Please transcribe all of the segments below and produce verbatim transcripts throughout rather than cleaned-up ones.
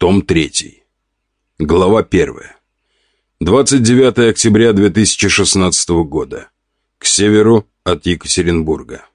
Том третий. Глава первая. двадцать девятое октября две тысячи шестнадцатого года. К северу от Екатеринбурга.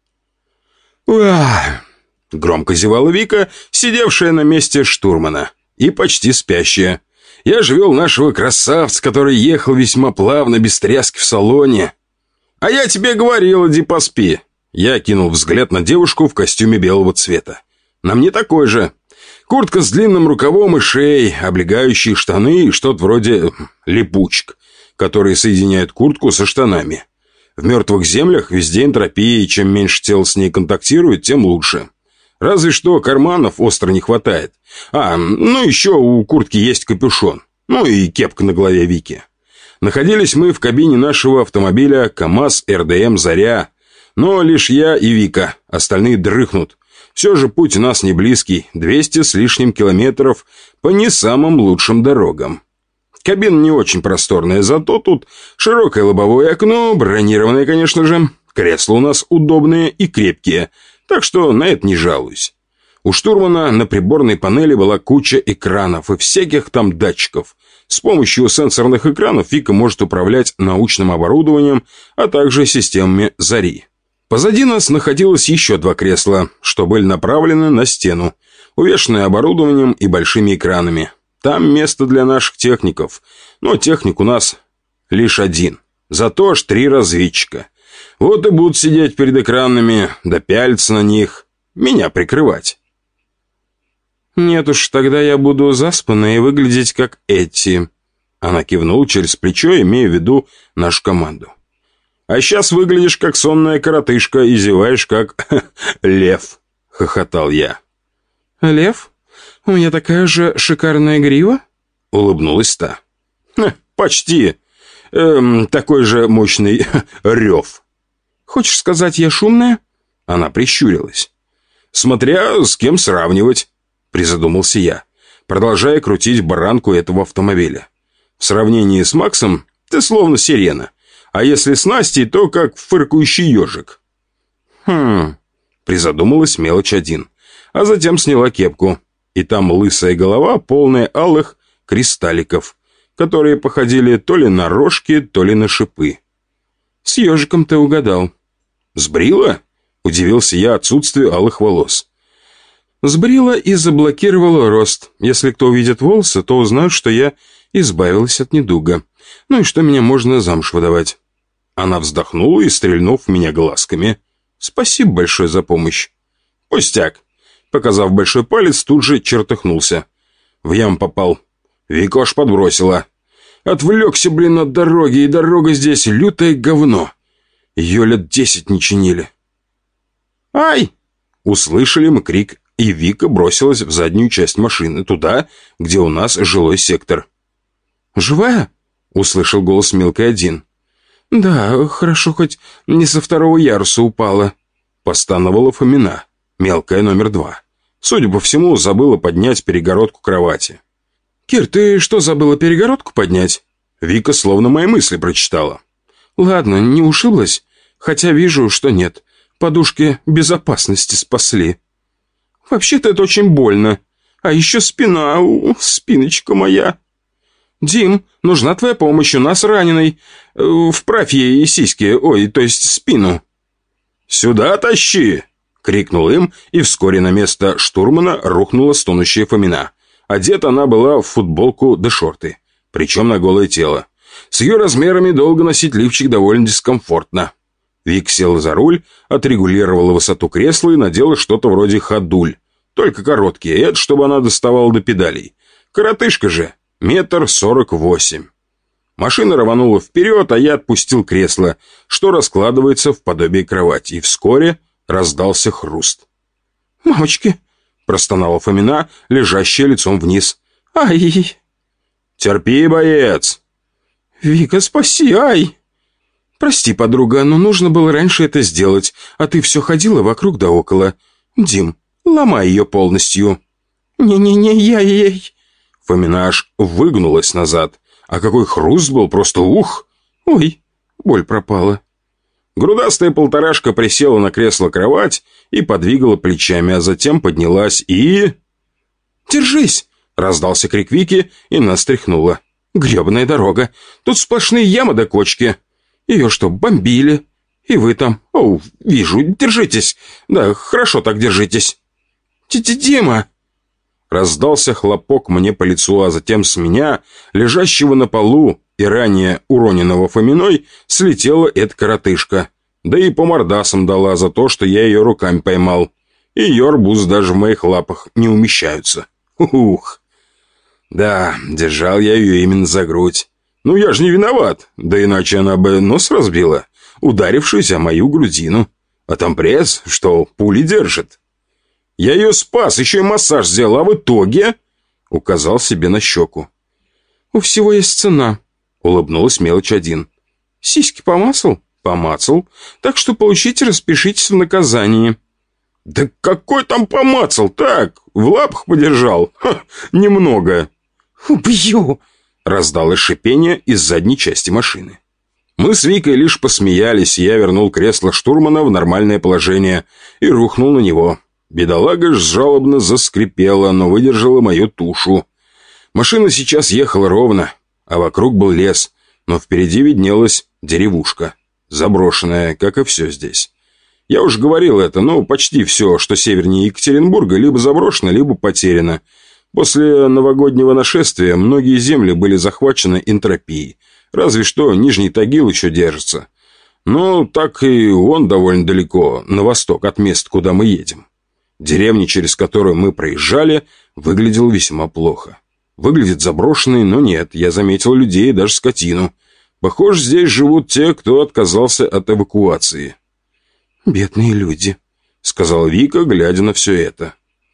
«Уah!» — громко зевала Вика, сидевшая на месте штурмана, и почти спящая. Я же вел нашего красавца, который ехал весьма плавно, без тряски в салоне. «А я тебе говорил, иди поспи!» Я кинул взгляд на девушку в костюме белого цвета. На мне такой же. Куртка с длинным рукавом и шеей, облегающие штаны и что-то вроде липучек, которые соединяют куртку со штанами. В мертвых землях везде энтропия, и чем меньше тел с ней контактирует, тем лучше. Разве что карманов остро не хватает. А, ну еще у куртки есть капюшон. Ну и кепка на голове Вики. Находились мы в кабине нашего автомобиля КамАЗ эр дэ эм «Заря». Но лишь я и Вика, остальные дрыхнут. Все же путь у нас не близкий, двести с лишним километров по не самым лучшим дорогам. Кабина не очень просторная, зато тут широкое лобовое окно, бронированное, конечно же. Кресла у нас удобные и крепкие, так что на это не жалуюсь. У штурмана на приборной панели была куча экранов и всяких там датчиков. С помощью сенсорных экранов Вика может управлять научным оборудованием, а также системами «Зари». Позади нас находилось еще два кресла, что были направлены на стену, увешанные оборудованием и большими экранами. Там место для наших техников, но техник у нас лишь один, зато аж три разведчика. Вот и будут сидеть перед экранами, да пялиться на них, меня прикрывать. «Нет уж, тогда я буду заспанной и выглядеть как эти». Она кивнула через плечо, имея в виду нашу команду. «А сейчас выглядишь как сонная коротышка и зеваешь как лев», — хохотал я. «Лев? У меня такая же шикарная грива?» — улыбнулась та. «Почти. Эм, такой же мощный рев». «Хочешь сказать, я шумная?» Она прищурилась. «Смотря с кем сравнивать», — призадумался я, продолжая крутить баранку этого автомобиля. «В сравнении с Максом ты словно сирена. А если с Настей, то как фыркающий ежик». «Хм...» — призадумалась мелочь один. А затем сняла кепку. И там лысая голова, полная алых кристалликов, которые походили то ли на рожки, то ли на шипы. «С ежиком ты угадал». «Сбрила?» — удивился я отсутствию алых волос. «Сбрила и заблокировала рост. Если кто увидит волосы, то узнают, что я избавилась от недуга. Ну и что меня можно замуж выдавать». Она вздохнула и, стрельнув в меня глазками: «Спасибо большое за помощь». «Пустяк». Показав большой палец, тут же чертыхнулся. В яму попал. Вика аж подбросила. Отвлекся, блин, от дороги, и дорога здесь лютое говно. Ее лет десять не чинили. «Ай!» Услышали мы крик, и Вика бросилась в заднюю часть машины, туда, где у нас жилой сектор. «Живая?» — услышал голос мелкой один. «Да, хорошо, хоть не со второго яруса упала», — постановала Фомина, мелкая номер два. Судя по всему, забыла поднять перегородку кровати. «Кир, ты что, забыла перегородку поднять?» Вика словно мои мысли прочитала. «Ладно, не ушиблась, хотя вижу, что нет. Подушки безопасности спасли». «Вообще-то это очень больно. А еще спина, у, спиночка моя». «Дим, нужна твоя помощь, у нас раненый. Вправь ей сиськи, ой, то есть спину». «Сюда тащи!» — крикнул им, и вскоре на место штурмана рухнула стонущая Фомина. Одета она была в футболку да шорты, причем на голое тело. С ее размерами долго носить лифчик довольно дискомфортно. Вик села за руль, отрегулировала высоту кресла и надела что-то вроде ходуль. Только короткие, это чтобы она доставала до педалей. Коротышка же. Метр сорок восемь. Машина рванула вперед, а я отпустил кресло, что раскладывается в подобие кровати, и вскоре раздался хруст. «Мамочки!» — простонала Фомина, лежащая лицом вниз. «Ай!» «Терпи, боец!» «Вика, спаси, ай!» «Прости, подруга, но нужно было раньше это сделать, а ты все ходила вокруг да около. Дим, ломай ее полностью». «Не-не-не, я-ей!» Фомина аж выгнулась назад. А какой хруст был, просто ух! Ой, боль пропала. Грудастая полторашка присела на кресло-кровать и подвигала плечами, а затем поднялась и... «Держись!» Раздался крик Вики, и нас тряхнуло. «Гребаная дорога! Тут сплошные ямы до кочки! Ее что, бомбили? И вы там? Оу, вижу, держитесь! Да, хорошо так держитесь!» «Дима!» Раздался хлопок мне по лицу, а затем с меня, лежащего на полу и ранее уроненного Фоминой, слетела эта коротышка. Да и по мордасам дала за то, что я ее руками поймал. И ее арбуз даже в моих лапах не умещаются. Ух! Да, держал я ее именно за грудь. Ну я же не виноват, да иначе она бы нос разбила, ударившись о мою грудину. А там пресс, что пули держит. Я ее спас, еще и массаж сделал, а в итоге...» Указал себе на щеку. «У всего есть цена», — улыбнулась мелочь один. «Сиськи помацал?» «Помацал. Так что получите, распишитесь в наказании». «Да какой там помацал? Так, в лапах подержал. Ха, немного». «Убью!» — раздалось шипение из задней части машины. Мы с Викой лишь посмеялись, и я вернул кресло штурмана в нормальное положение и рухнул на него. Бедолага ж жалобно заскрипела, но выдержала мою тушу. Машина сейчас ехала ровно, а вокруг был лес, но впереди виднелась деревушка, заброшенная, как и все здесь. Я уж говорил это, но почти все, что севернее Екатеринбурга, либо заброшено, либо потеряно. После новогоднего нашествия многие земли были захвачены энтропией, разве что Нижний Тагил еще держится. Но так и он довольно далеко, на восток от мест, куда мы едем. Деревня, через которую мы проезжали, выглядела весьма плохо. Выглядит заброшенной, но нет, я заметил людей и даже скотину. Похоже, здесь живут те, кто отказался от эвакуации. «Бедные люди», — сказала Вика, глядя на все это.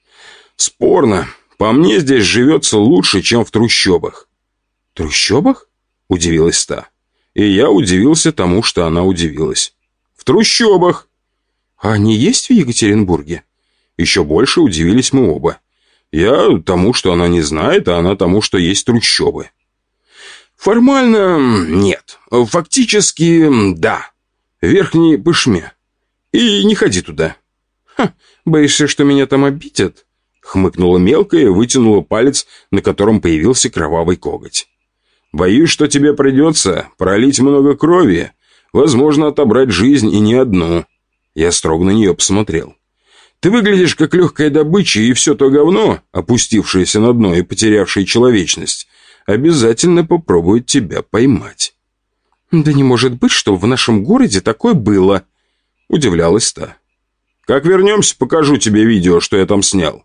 «Спорно. По мне, здесь живется лучше, чем в трущобах». «Трущобах?» — удивилась та. И я удивился тому, что она удивилась. «В трущобах». «А они есть в Екатеринбурге?» Еще больше удивились мы оба. Я тому, что она не знает, а она тому, что есть трущобы. Формально нет. Фактически да. В Верхней Пышме. И не ходи туда. Ха, боишься, что меня там обидят? Хмыкнула мелкая и вытянула палец, на котором появился кровавый коготь. Боюсь, что тебе придется пролить много крови. Возможно, отобрать жизнь и не одну. Я строго на нее посмотрел. Ты выглядишь как легкая добыча, и все то говно, опустившееся на дно и потерявшее человечность, обязательно попробует тебя поймать». «Да не может быть, что в нашем городе такое было», — удивлялась та. «Как вернемся, покажу тебе видео, что я там снял.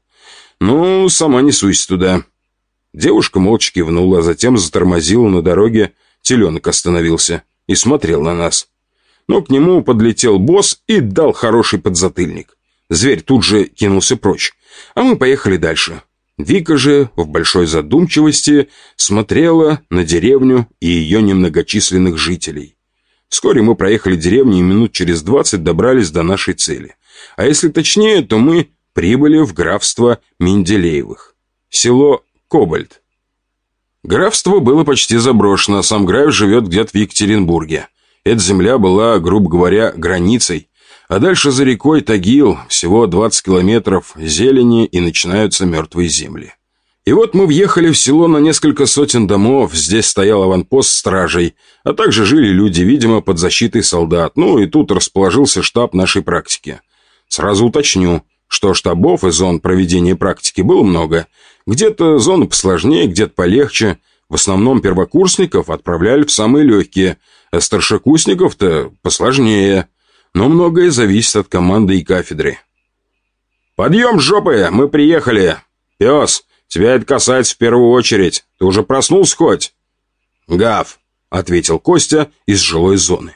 Ну, сама не суйся туда». Девушка молча кивнула, а затем затормозила на дороге, теленок остановился и смотрел на нас. Но к нему подлетел босс и дал хороший подзатыльник. Зверь тут же кинулся прочь, а мы поехали дальше. Вика же в большой задумчивости смотрела на деревню и ее немногочисленных жителей. Вскоре мы проехали деревню и минут через двадцать добрались до нашей цели. А если точнее, то мы прибыли в графство Менделеевых. Село Кобальт. Графство было почти заброшено, а сам граф живет где-то в Екатеринбурге. Эта земля была, грубо говоря, границей. А дальше за рекой Тагил, всего двадцать километров зелени, и начинаются мертвые земли. И вот мы въехали в село на несколько сотен домов, здесь стоял аванпост стражей, а также жили люди, видимо, под защитой солдат, ну и тут расположился штаб нашей практики. Сразу уточню, что штабов и зон проведения практики было много. Где-то зоны посложнее, где-то полегче. В основном первокурсников отправляли в самые легкие, а старшекурсников-то посложнее. Но многое зависит от команды и кафедры. «Подъем, жопы! Мы приехали! Пес, тебя это касается в первую очередь. Ты уже проснулся хоть?» «Гав», — ответил Костя из жилой зоны.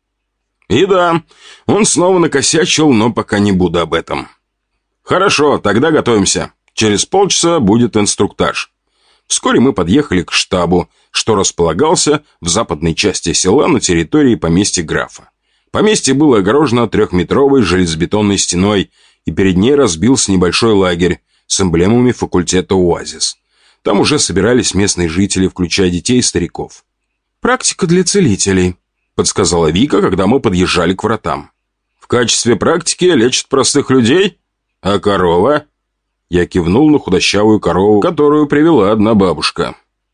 И да, он снова накосячил, но пока не буду об этом. «Хорошо, тогда готовимся. Через полчаса будет инструктаж». Вскоре мы подъехали к штабу, что располагался в западной части села на территории поместья графа. Поместье было огорожено трехметровой железобетонной стеной, и перед ней разбился небольшой лагерь с эмблемами факультета «Оазис». Там уже собирались местные жители, включая детей и стариков. «Практика для целителей», — подсказала Вика, когда мы подъезжали к вратам. «В качестве практики лечат простых людей? А корова?» Я кивнул на худощавую корову, которую привела одна бабушка.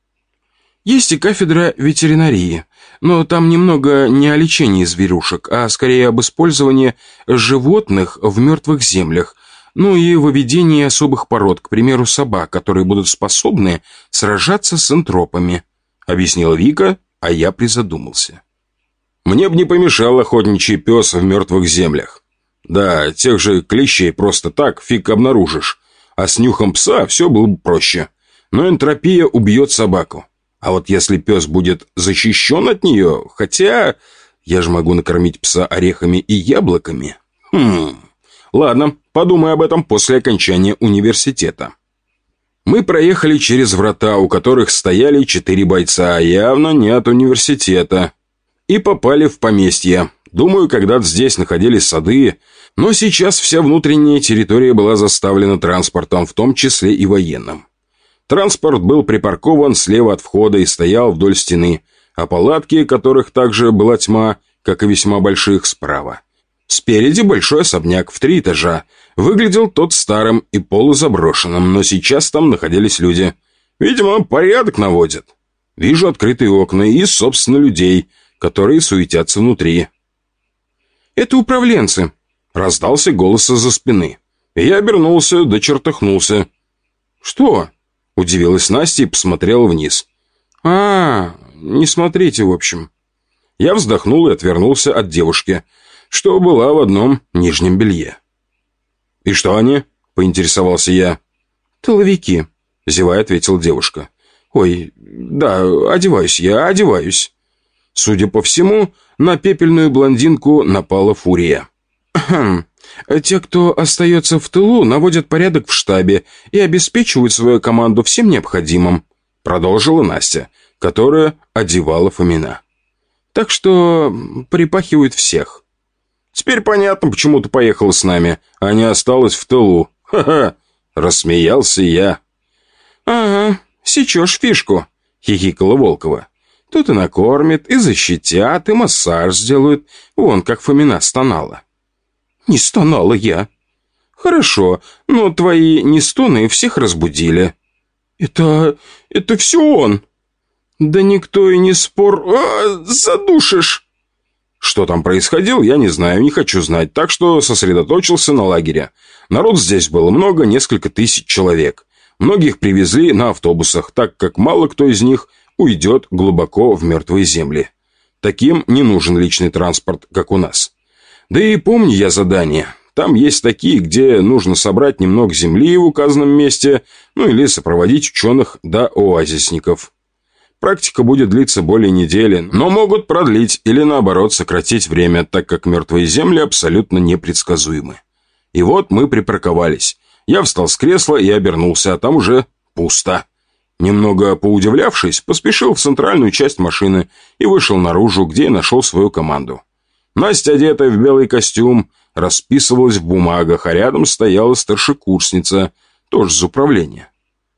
Есть и кафедра ветеринарии, но там немного не о лечении зверюшек, а скорее об использовании животных в мертвых землях, ну и выведении особых пород, к примеру, собак, которые будут способны сражаться с энтропами, объяснила Вика, а я призадумался. Мне бы не помешал охотничий пес в мертвых землях. Да, тех же клещей просто так фиг обнаружишь, а с нюхом пса все было бы проще. Но энтропия убьет собаку. А вот если пес будет защищен от нее, хотя я же могу накормить пса орехами и яблоками. Хм, ладно, подумай об этом после окончания университета. Мы проехали через врата, у которых стояли четыре бойца, явно не от университета, и попали в поместье. Думаю, когда-то здесь находились сады, но сейчас вся внутренняя территория была заставлена транспортом, в том числе и военным. Транспорт был припаркован слева от входа и стоял вдоль стены, а палатки, которых также была тьма, как и весьма больших, справа. Спереди большой особняк в три этажа. Выглядел тот старым и полузаброшенным, но сейчас там находились люди. Видимо, порядок наводят. Вижу открытые окна и, собственно, людей, которые суетятся внутри. «Это управленцы», — раздался голос из-за спины. Я обернулся, да чертыхнулся. «Что?» — удивилась Настя и посмотрела вниз. «А, не смотрите, в общем». Я вздохнул и отвернулся от девушки, что была в одном нижнем белье. «И что они?» — поинтересовался я. «Тыловики», — зевая ответила девушка. «Ой, да, одеваюсь я, одеваюсь». Судя по всему, на пепельную блондинку напала фурия. «Хм, те, кто остается в тылу, наводят порядок в штабе и обеспечивают свою команду всем необходимым», продолжила Настя, которая одевала Фомина. «Так что припахивают всех». «Теперь понятно, почему ты поехала с нами, а не осталась в тылу. Ха-ха!» — рассмеялся я. «Ага, сечешь фишку», — хихикала Волкова. «Тут и накормят, и защитят, и массаж сделают. Вон, как Фомина стонала». «Не стонала я». «Хорошо, но твои нестоны всех разбудили». «Это... это все он». «Да никто и не спор... А, задушишь». Что там происходило, я не знаю, не хочу знать, так что сосредоточился на лагере. Народ здесь было много, несколько тысяч человек. Многих привезли на автобусах, так как мало кто из них уйдет глубоко в мертвые земли. Таким не нужен личный транспорт, как у нас. Да и помню я задание. Там есть такие, где нужно собрать немного земли в указанном месте, ну или сопроводить ученых до оазисников. Практика будет длиться более недели, но могут продлить или наоборот сократить время, так как мертвые земли абсолютно непредсказуемы. И вот мы припарковались. Я встал с кресла и обернулся, а там уже пусто. Немного поудивлявшись, поспешил в центральную часть машины и вышел наружу, где нашел свою команду. Настя, одетая в белый костюм, расписывалась в бумагах, а рядом стояла старшекурсница, тоже из управления.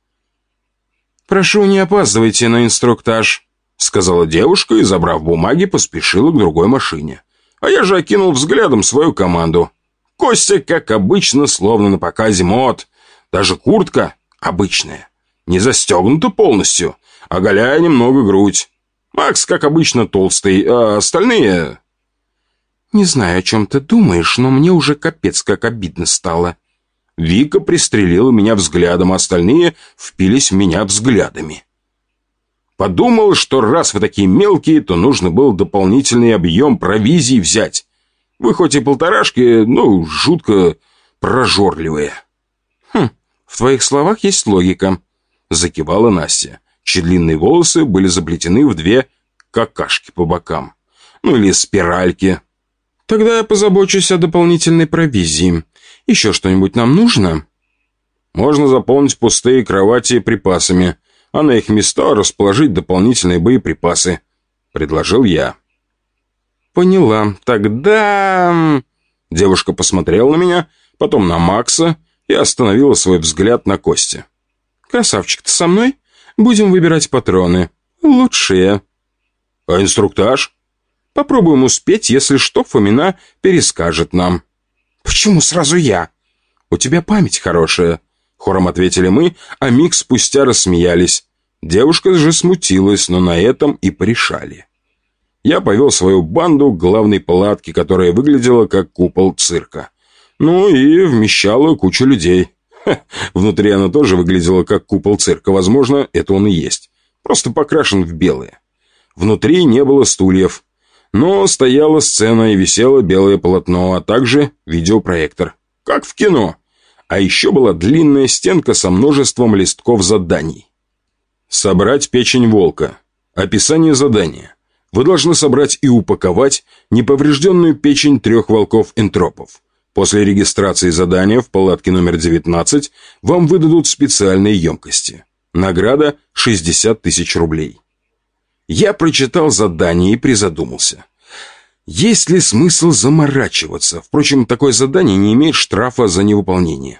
«Прошу, не опаздывайте на инструктаж», — сказала девушка и, забрав бумаги, поспешила к другой машине. А я же окинул взглядом свою команду. Костя, как обычно, словно на показе мод. Даже куртка обычная, не застегнута полностью, оголяя немного грудь. Макс, как обычно, толстый, а остальные... «Не знаю, о чем ты думаешь, но мне уже капец как обидно стало». Вика пристрелила меня взглядом, а остальные впились в меня взглядами. Подумал, что раз вы такие мелкие, то нужно было дополнительный объем провизии взять. Вы хоть и полторашки, но жутко прожорливые. «Хм, в твоих словах есть логика», — закивала Настя, чьи длинные волосы были заплетены в две какашки по бокам. Ну или спиральки. «Тогда я позабочусь о дополнительной провизии. Еще что-нибудь нам нужно?» «Можно заполнить пустые кровати припасами, а на их места расположить дополнительные боеприпасы», — предложил я. «Поняла. Тогда...» Девушка посмотрела на меня, потом на Макса и остановила свой взгляд на Косте. «Красавчик, ты со мной? Будем выбирать патроны. Лучшие». «А инструктаж?» «Попробуем успеть, если что, Фомина перескажет нам». «Почему сразу я?» «У тебя память хорошая», Хором ответили мы, а миг спустя рассмеялись. Девушка же смутилась, но на этом и порешали. Я повел свою банду к главной палатке, которая выглядела как купол цирка. Ну и вмещала кучу людей. Ха, внутри она тоже выглядела как купол цирка. Возможно, это он и есть. Просто покрашен в белое. Внутри не было стульев. Но стояла сцена и висело белое полотно, а также видеопроектор. Как в кино. А еще была длинная стенка со множеством листков заданий. Собрать печень волка. Описание задания. Вы должны собрать и упаковать неповрежденную печень трех волков-энтропов. После регистрации задания в палатке номер девятнадцать вам выдадут специальные емкости. Награда шестьдесят тысяч рублей. Я прочитал задание и призадумался. Есть ли смысл заморачиваться? Впрочем, такое задание не имеет штрафа за невыполнение.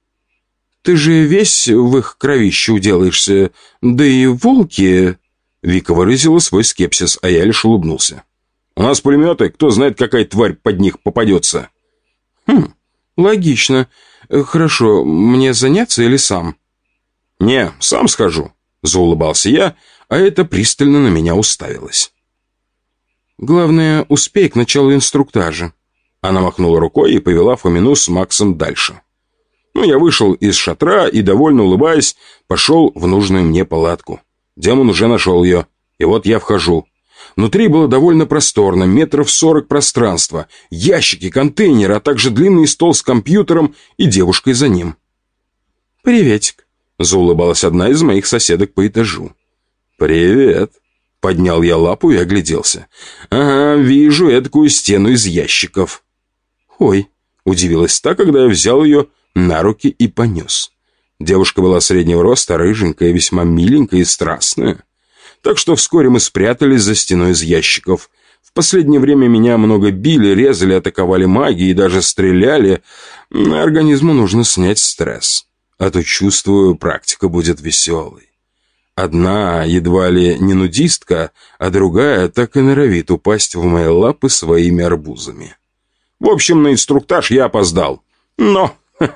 Ты же весь в их кровище уделаешься, да и волки... Вика выразила свой скепсис, а я лишь улыбнулся. У нас пулеметы, кто знает, какая тварь под них попадется. Хм, логично. Хорошо, мне заняться или сам? Не, сам схожу, заулыбался я, а это пристально на меня уставилось. Главное, успей к началу инструктажа. Она махнула рукой и повела Фомину с Максом дальше. Ну, я вышел из шатра и, довольно улыбаясь, пошел в нужную мне палатку. Демон уже нашел ее, и вот я вхожу. Внутри было довольно просторно, метров сорок пространства, ящики, контейнеры, а также длинный стол с компьютером и девушкой за ним. «Приветик», — заулыбалась одна из моих соседок по этажу. «Привет», — поднял я лапу и огляделся. «Ага, вижу эдакую стену из ящиков». «Ой», — удивилась та, когда я взял ее на руки и понес. Девушка была среднего роста, рыженькая, весьма миленькая и страстная. Так что вскоре мы спрятались за стеной из ящиков. В последнее время меня много били, резали, атаковали маги и даже стреляли. Организму нужно снять стресс. А то, чувствую, практика будет веселой. Одна едва ли не нудистка, а другая так и норовит упасть в мои лапы своими арбузами. В общем, на инструктаж я опоздал. Но...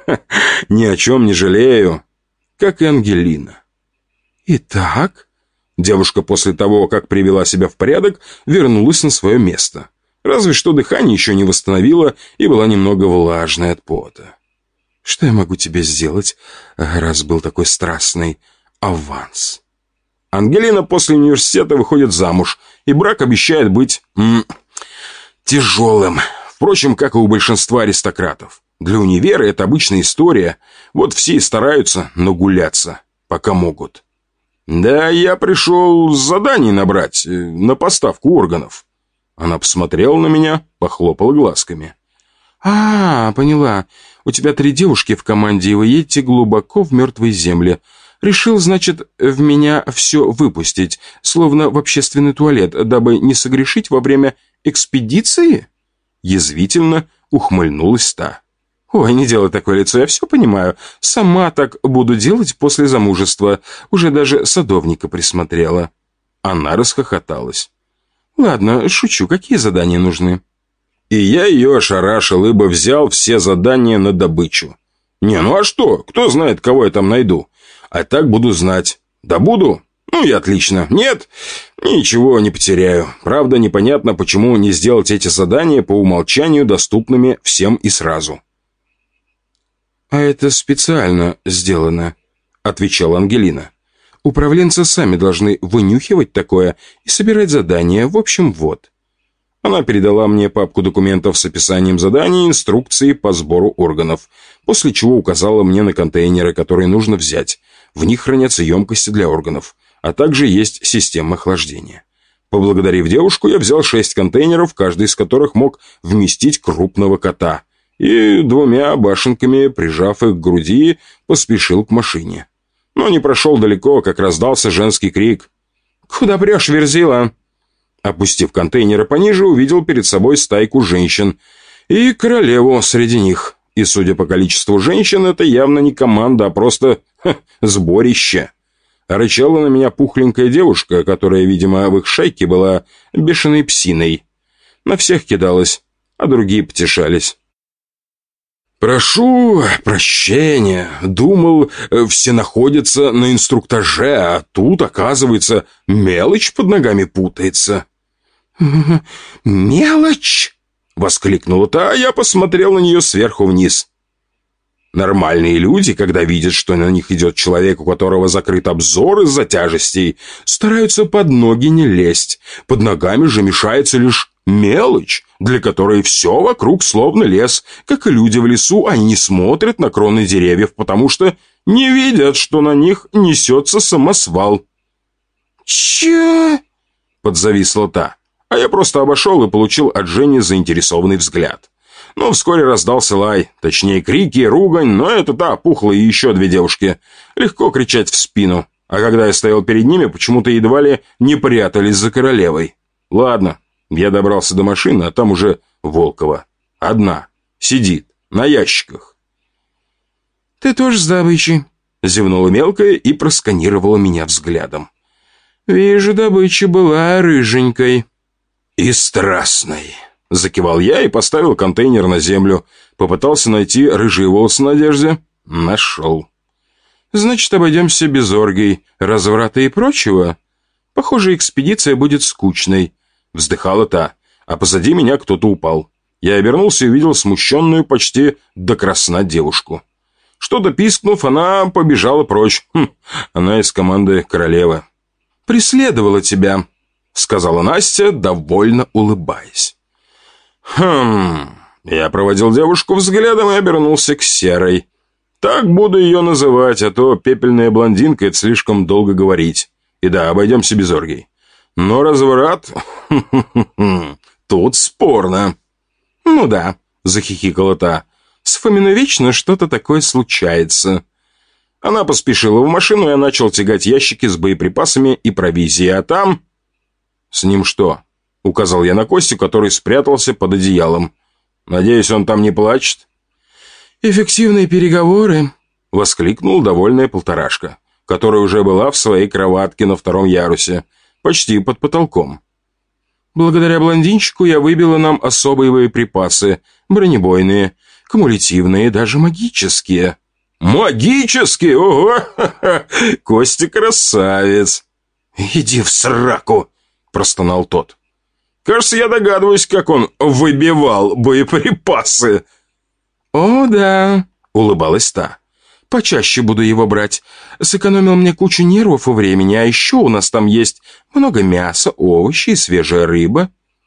ни о чем не жалею, как и Ангелина. Итак, девушка после того, как привела себя в порядок, вернулась на свое место. Разве что дыхание еще не восстановило и была немного влажной от пота. Что я могу тебе сделать, раз был такой страстный аванс? Ангелина после университета выходит замуж, и брак обещает быть м- тяжелым. Впрочем, как и у большинства аристократов. Для универа это обычная история. Вот все и стараются нагуляться, пока могут. Да, я пришел заданий набрать на поставку органов. Она посмотрела на меня, похлопала глазками. А, поняла. У тебя три девушки в команде, и вы едете глубоко в мертвые земли. Решил, значит, в меня все выпустить, словно в общественный туалет, дабы не согрешить во время экспедиции? Язвительно ухмыльнулась та. «Ой, не делай такое лицо, я все понимаю. Сама так буду делать после замужества. Уже даже садовника присмотрела». Она расхохоталась. «Ладно, шучу, какие задания нужны?» И я ее ошарашил, ибо взял все задания на добычу. «Не, ну а что? Кто знает, кого я там найду? А так буду знать. Да буду? Ну и отлично. Нет, ничего не потеряю. Правда, непонятно, почему не сделать эти задания по умолчанию доступными всем и сразу». «А это специально сделано», — отвечала Ангелина. «Управленцы сами должны вынюхивать такое и собирать задания. В общем, вот». Она передала мне папку документов с описанием заданий и инструкции по сбору органов, после чего указала мне на контейнеры, которые нужно взять. В них хранятся емкости для органов, а также есть система охлаждения. Поблагодарив девушку, я взял шесть контейнеров, каждый из которых мог вместить крупного кота, и двумя башенками, прижав их к груди, поспешил к машине. Но не прошел далеко, как раздался женский крик. «Куда прешь, Верзила?» Опустив контейнеры пониже, увидел перед собой стайку женщин и королеву среди них. И, судя по количеству женщин, это явно не команда, а просто ха, сборище. Рычала на меня пухленькая девушка, которая, видимо, в их шайке была бешеной псиной. На всех кидалась, а другие потешались. «Прошу прощения. Думал, все находятся на инструктаже, а тут, оказывается, мелочь под ногами путается». «Мелочь?» — воскликнула та, а я посмотрел на нее сверху вниз. Нормальные люди, когда видят, что на них идет человек, у которого закрыт обзор из-за тяжестей, стараются под ноги не лезть. Под ногами же мешается лишь мелочь, для которой все вокруг словно лес. Как и люди в лесу, они не смотрят на кроны деревьев, потому что не видят, что на них несется самосвал». «Че?» — подзависла та, а я просто обошел и получил от Жени заинтересованный взгляд. Но вскоре раздался лай, точнее крики и ругань, но это та пухла и еще две девушки. Легко кричать в спину, а когда я стоял перед ними, почему-то едва ли не прятались за королевой. Ладно, я добрался до машины, а там уже Волкова. Одна, сидит, на ящиках. «Ты тоже с добычей?» — зевнула мелкая и просканировала меня взглядом. «Вижу, добыча была рыженькой». «И страстной». Закивал я и поставил контейнер на землю. Попытался найти рыжие волосы на одежде. Нашел. «Значит, обойдемся без оргий, разврата и прочего? Похоже, экспедиция будет скучной», — вздыхала та. А позади меня кто-то упал. Я обернулся и увидел смущенную почти до красна девушку. Что-то пискнув, она побежала прочь. Хм, она из команды королевы. «Преследовала тебя», — сказала Настя, довольно улыбаясь. «Хм...» Я проводил девушку взглядом и обернулся к Серой. Так буду ее называть, а то пепельная блондинка — это слишком долго говорить. И да, обойдемся без оргий. Но разврат... Тут спорно. «Ну да», — захихикала та. «С Фоминой вечно что-то такое случается». Она поспешила в машину, и я начал тягать ящики с боеприпасами и провизией, а там... «С ним что?» — указал я на Костю, который спрятался под одеялом. «Надеюсь, он там не плачет?» «Эффективные переговоры», — воскликнул довольная полторашка, которая уже была в своей кроватке на втором ярусе, почти под потолком. «Благодаря блондинчику я выбила нам особые боеприпасы, бронебойные, кумулятивные, даже магические». «Магические? Ого! Ха-ха! Костя красавец!» «Иди в сраку!» — простонал тот. «Кажется, я догадываюсь, как он выбивал боеприпасы». «О, да», — улыбалась та. «Почаще буду его брать. Сэкономил мне кучу нервов и времени, а еще у нас там есть много мяса, овощи и свежая рыба».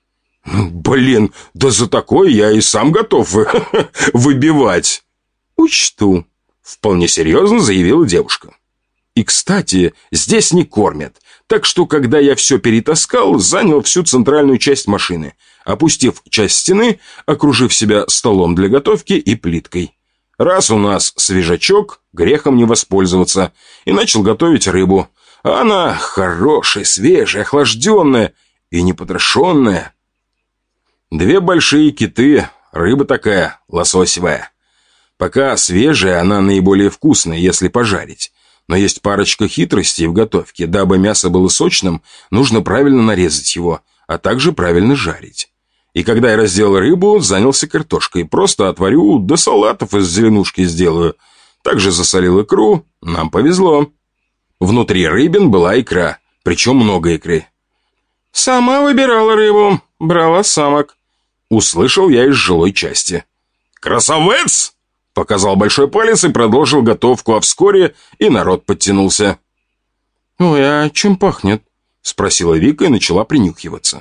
«Блин, да за такое я и сам готов выбивать». «Учту», — вполне серьезно заявила девушка. «И, кстати, здесь не кормят. Так что, когда я все перетаскал, занял всю центральную часть машины, опустив часть стены, окружив себя столом для готовки и плиткой. Раз у нас свежачок, грехом не воспользоваться, и начал готовить рыбу. А она хорошая, свежая, охлажденная и непотрошенная. Две большие киты, рыба такая, лососевая. Пока свежая, она наиболее вкусная, если пожарить. Но есть парочка хитростей в готовке. Дабы мясо было сочным, нужно правильно нарезать его, а также правильно жарить. И когда я разделал рыбу, занялся картошкой. Просто отварю, да салатов из зеленушки сделаю. Также засолил икру. Нам повезло. Внутри рыбин была икра, причем много икры. «Сама выбирала рыбу, брала самок», — услышал я из жилой части. «Красавец!» Показал большой палец и продолжил готовку, а вскоре и народ подтянулся. «Ой, а чем пахнет?» — спросила Вика и начала принюхиваться.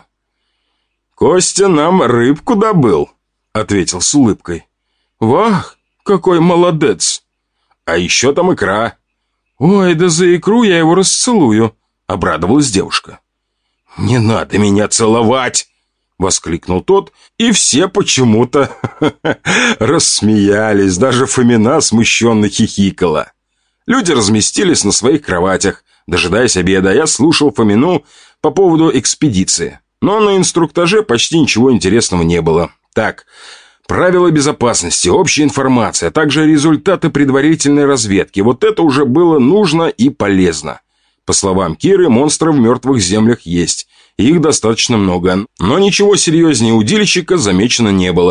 «Костя нам рыбку добыл», — ответил с улыбкой. «Вах, какой молодец!» «А еще там икра». «Ой, да за икру я его расцелую», — обрадовалась девушка. «Не надо меня целовать!» — воскликнул тот, и все почему-то рассмеялись, даже Фомина смущенно хихикала. Люди разместились на своих кроватях, дожидаясь обеда. Я слушал Фомину по поводу экспедиции, но на инструктаже почти ничего интересного не было. Так, правила безопасности, общая информация, а также результаты предварительной разведки. Вот это уже было нужно и полезно. По словам Киры, монстров в мертвых землях есть. Их достаточно много, но ничего серьезнее удильщика замечено не было.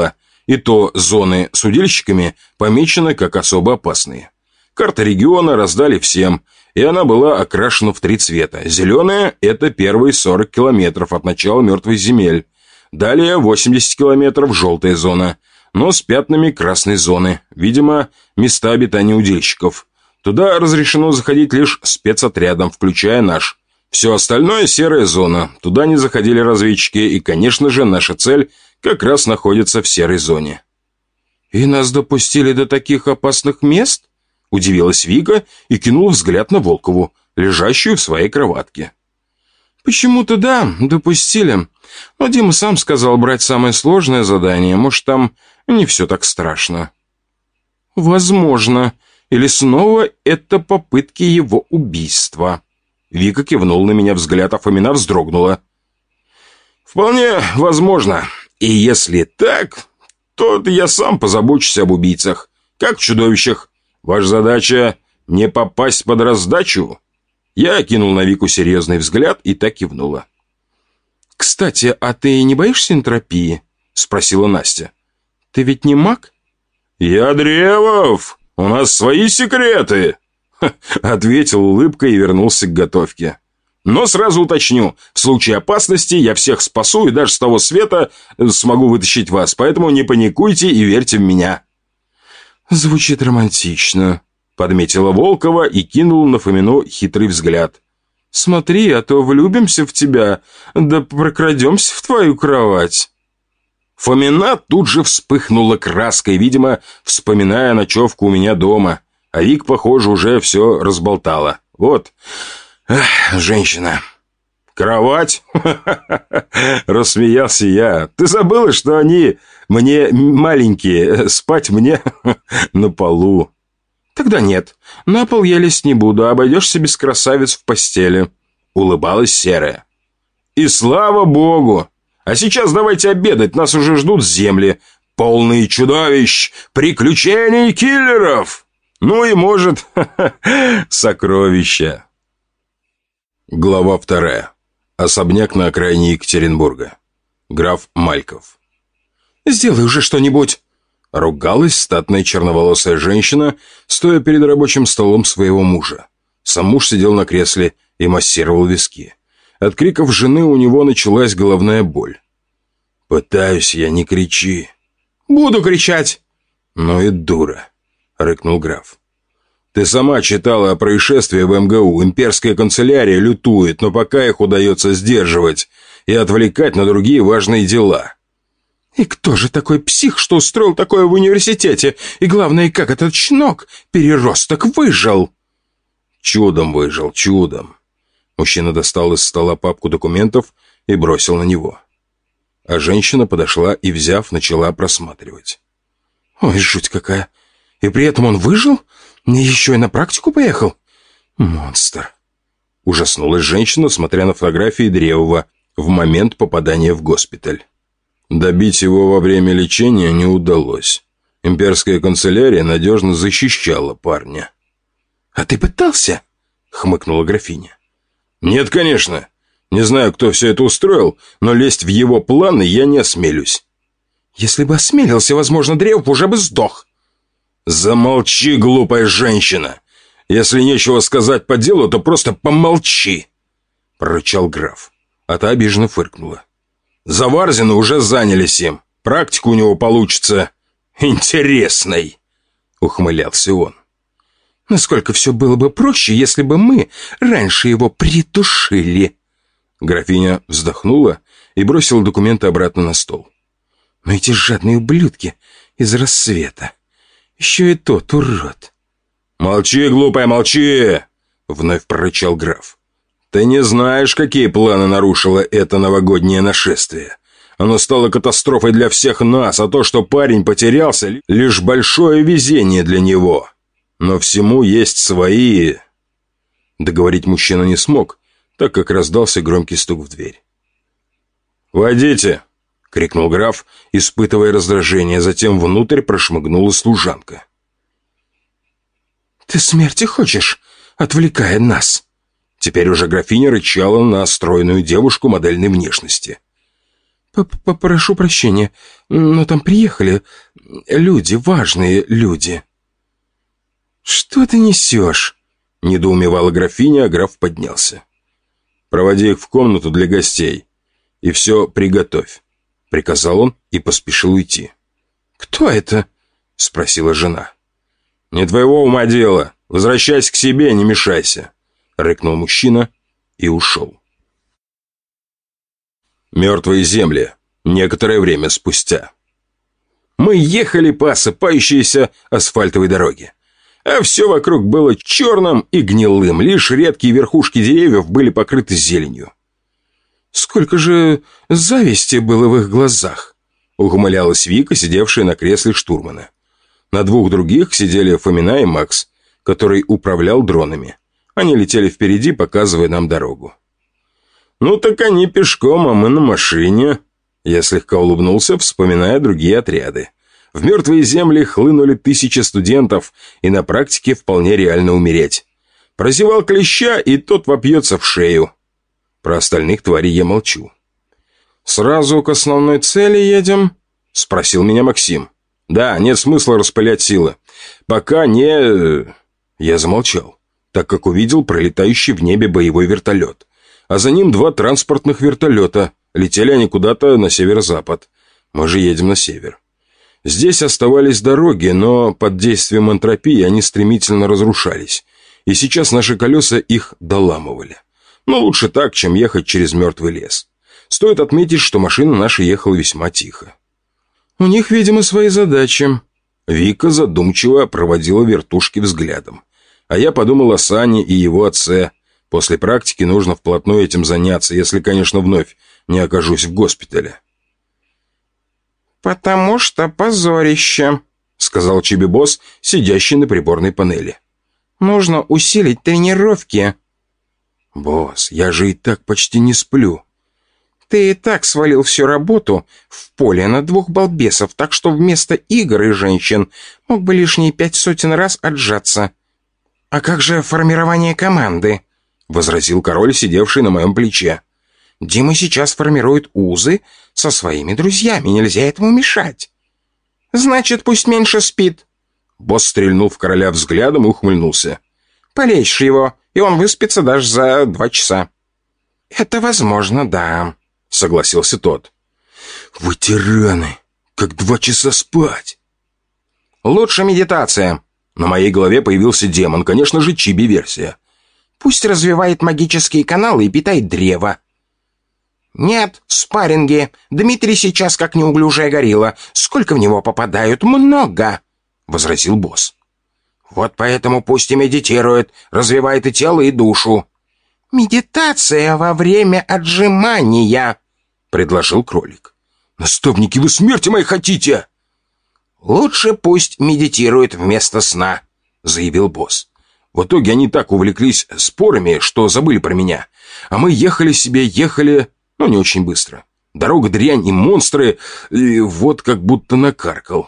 И то зоны с удильщиками помечены как особо опасные. Карта региона раздали всем, и она была окрашена в три цвета. Зеленая – это первые сорок километров от начала мертвых земель. Далее восемьдесят километров – желтая зона, но с пятнами красной зоны. Видимо, места обитания удильщиков. Туда разрешено заходить лишь спецотрядом, включая наш. Все остальное – серая зона. Туда не заходили разведчики, и, конечно же, наша цель как раз находится в серой зоне. «И нас допустили до таких опасных мест?» – удивилась Вика и кинула взгляд на Волкову, лежащую в своей кроватке. «Почему-то да, допустили. Но Дима сам сказал брать самое сложное задание. Может, там не все так страшно». «Возможно. Или снова это попытки его убийства». Вика кивнула на меня взгляд, а Фомина вздрогнула. «Вполне возможно. И если так, то я сам позабочусь об убийцах, как в чудовищах. Ваша задача — не попасть под раздачу». Я кинул на Вику серьезный взгляд и так кивнула. «Кстати, а ты не боишься энтропии?» — спросила Настя. «Ты ведь не маг?» «Я Древов! У нас свои секреты!» — ответил улыбкой и вернулся к готовке. «Но сразу уточню, в случае опасности я всех спасу и даже с того света смогу вытащить вас, поэтому не паникуйте и верьте в меня». «Звучит романтично», — подметила Волкова и кинула на Фомину хитрый взгляд. «Смотри, а то влюбимся в тебя, да прокрадемся в твою кровать». Фомина тут же вспыхнула краской, видимо, вспоминая ночевку у меня дома. А Вик, похоже, уже все разболтала. Вот, эх, женщина. «Кровать?» — рассмеялся я. «Ты забыла, что они мне маленькие, спать мне на полу?» «Тогда нет, на пол я лезть не буду, обойдешься без красавиц в постели», — улыбалась Серая. «И слава богу! А сейчас давайте обедать, нас уже ждут земли, полные чудовищ, приключений киллеров, ну и, может, сокровища». Глава вторая. Особняк на окраине Екатеринбурга. Граф Мальков. «Сделай уже что-нибудь!» Ругалась статная черноволосая женщина, стоя перед рабочим столом своего мужа. Сам муж сидел на кресле и массировал виски. От криков жены у него началась головная боль. «Пытаюсь я, не кричи». «Буду кричать!» «Ну и дура», — рыкнул граф. «Ты сама читала о происшествии в эм гэ у. Имперская канцелярия лютует, но пока их удается сдерживать и отвлекать на другие важные дела». «И кто же такой псих, что устроил такое в университете? И главное, как этот щенок, переросток, выжил?» «Чудом выжил, чудом». Мужчина достал из стола папку документов и бросил на него. А женщина подошла и, взяв, начала просматривать. «Ой, жуть какая! И при этом он выжил? Еще и на практику поехал? Монстр!» Ужаснулась женщина, смотря на фотографии Древова в момент попадания в госпиталь. Добить его во время лечения не удалось. Имперская канцелярия надежно защищала парня. «А ты пытался?» — хмыкнула графиня. «Нет, конечно. Не знаю, кто все это устроил, но лезть в его планы я не осмелюсь». «Если бы осмелился, возможно, Древов уже бы сдох». «Замолчи, глупая женщина! Если нечего сказать по делу, то просто помолчи!» — прорычал граф. А та обиженно фыркнула. «Заварзины уже занялись им. Практика у него получится интересной!» — ухмылялся он. «Насколько все было бы проще, если бы мы раньше его придушили!» Графиня вздохнула и бросила документы обратно на стол. «Но эти жадные ублюдки из Рассвета! Еще и тот урод!» «Молчи, глупая, молчи!» — вновь прорычал граф. «Ты не знаешь, какие планы нарушило это новогоднее нашествие. Оно стало катастрофой для всех нас, а то, что парень потерялся, лишь большое везение для него. Но всему есть свои...» Договорить мужчина не смог, так как раздался громкий стук в дверь. «Войдите!» — крикнул граф, испытывая раздражение, затем внутрь прошмыгнула служанка. «Ты смерти хочешь, отвлекая нас?» Теперь уже графиня рычала на стройную девушку модельной внешности. Попрошу прощения, но там приехали люди, важные люди». «Что ты несешь?» — недоумевала графиня, а граф поднялся. «Проводи их в комнату для гостей и все приготовь», — приказал он и поспешил уйти. «Кто это?» — спросила жена. «Не твоего ума дело. Возвращайся к себе, не мешайся», — рыкнул мужчина и ушел. Мертвые земли. Некоторое время спустя. Мы ехали по осыпающейся асфальтовой дороге, а все вокруг было черным и гнилым, лишь редкие верхушки деревьев были покрыты зеленью. «Сколько же зависти было в их глазах!» — ухмылялась Вика, сидевшая на кресле штурмана. На двух других сидели Фомина и Макс, который управлял дронами. Они летели впереди, показывая нам дорогу. «Ну так они пешком, а мы на машине». Я слегка улыбнулся, вспоминая другие отряды. В мертвые земли хлынули тысячи студентов, и на практике вполне реально умереть. Прозевал клеща, и тот вопьется в шею. Про остальных тварей я молчу. «Сразу к основной цели едем?» — спросил меня Максим. «Да, нет смысла распылять силы. Пока не...» Я замолчал, так как увидел пролетающий в небе боевой вертолет. А за ним два транспортных вертолета. Летели они куда-то на северо-запад. Мы же едем на север. Здесь оставались дороги, но под действием энтропии они стремительно разрушались. И сейчас наши колеса их доламывали. Но лучше так, чем ехать через мертвый лес. Стоит отметить, что машина наша ехала весьма тихо. «У них, видимо, свои задачи». Вика задумчиво проводила вертушки взглядом. А я подумал о Сане и его отце. После практики нужно вплотную этим заняться, если, конечно, вновь не окажусь в госпитале. «Потому что позорище», — сказал Чиби-босс, сидящий на приборной панели. «Нужно усилить тренировки». «Босс, я же и так почти не сплю». «Ты и так свалил всю работу в поле на двух балбесов, так что вместо игр и женщин мог бы лишние пять сотен раз отжаться». «А как же формирование команды?» — возразил король, сидевший на моем плече. «Дима сейчас формирует узы со своими друзьями, нельзя этому мешать». «Значит, пусть меньше спит». Босс стрельнул в короля взглядом и ухмыльнулся. «Полечь его, и он выспится даже за два часа». «Это возможно, да», — согласился тот. «Вы тираны! Как два часа спать!» «Лучше медитация». На моей голове появился демон, конечно же, чиби-версия. «Пусть развивает магические каналы и питает древо». «Нет, спарринги. Дмитрий сейчас как неуклюжая горилла. Сколько в него попадают? Много», — возразил босс. «Вот поэтому пусть и медитирует, развивает и тело, и душу». «Медитация во время отжимания», — предложил кролик. «Наставники, вы смерти моей хотите?» «Лучше пусть медитирует вместо сна», — заявил босс. В итоге они так увлеклись спорами, что забыли про меня. А мы ехали себе, ехали, но не очень быстро. Дорога дрянь и монстры, и вот как будто накаркал.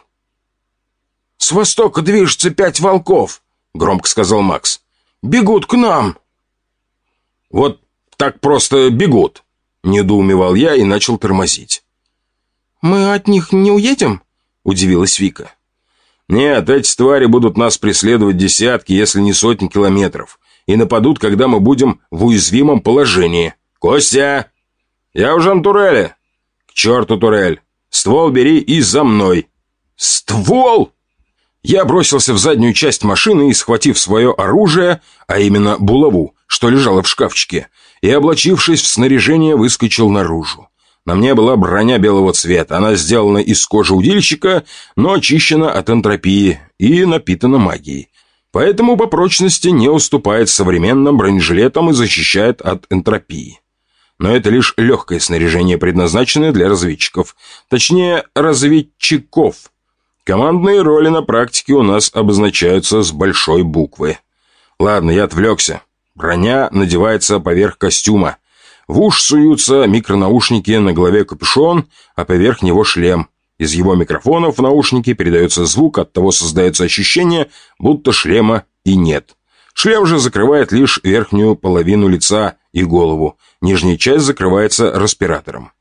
«С востока движется пять волков», — громко сказал Макс. «Бегут к нам». «Вот так просто бегут», — недоумевал я и начал тормозить. «Мы от них не уедем?» — удивилась Вика. «Нет, эти твари будут нас преследовать десятки, если не сотни километров, и нападут, когда мы будем в уязвимом положении. Костя! Я уже на турели. К черту турель. Ствол бери и за мной». «Ствол!» Я бросился в заднюю часть машины и, схватив свое оружие, а именно булаву, что лежало в шкафчике, и, облачившись в снаряжение, выскочил наружу. На мне была броня белого цвета. Она сделана из кожи удильщика, но очищена от энтропии и напитана магией. Поэтому по прочности не уступает современным бронежилетам и защищает от энтропии. Но это лишь легкое снаряжение, предназначенное для разведчиков. Точнее, разведчиков. Командные роли на практике у нас обозначаются с большой буквы. Ладно, я отвлекся. Броня надевается поверх костюма. В уши суются микронаушники, на голове капюшон, а поверх него шлем. Из его микрофонов в наушники передается звук, оттого создается ощущение, будто шлема и нет. Шлем же закрывает лишь верхнюю половину лица и голову. Нижняя часть закрывается респиратором.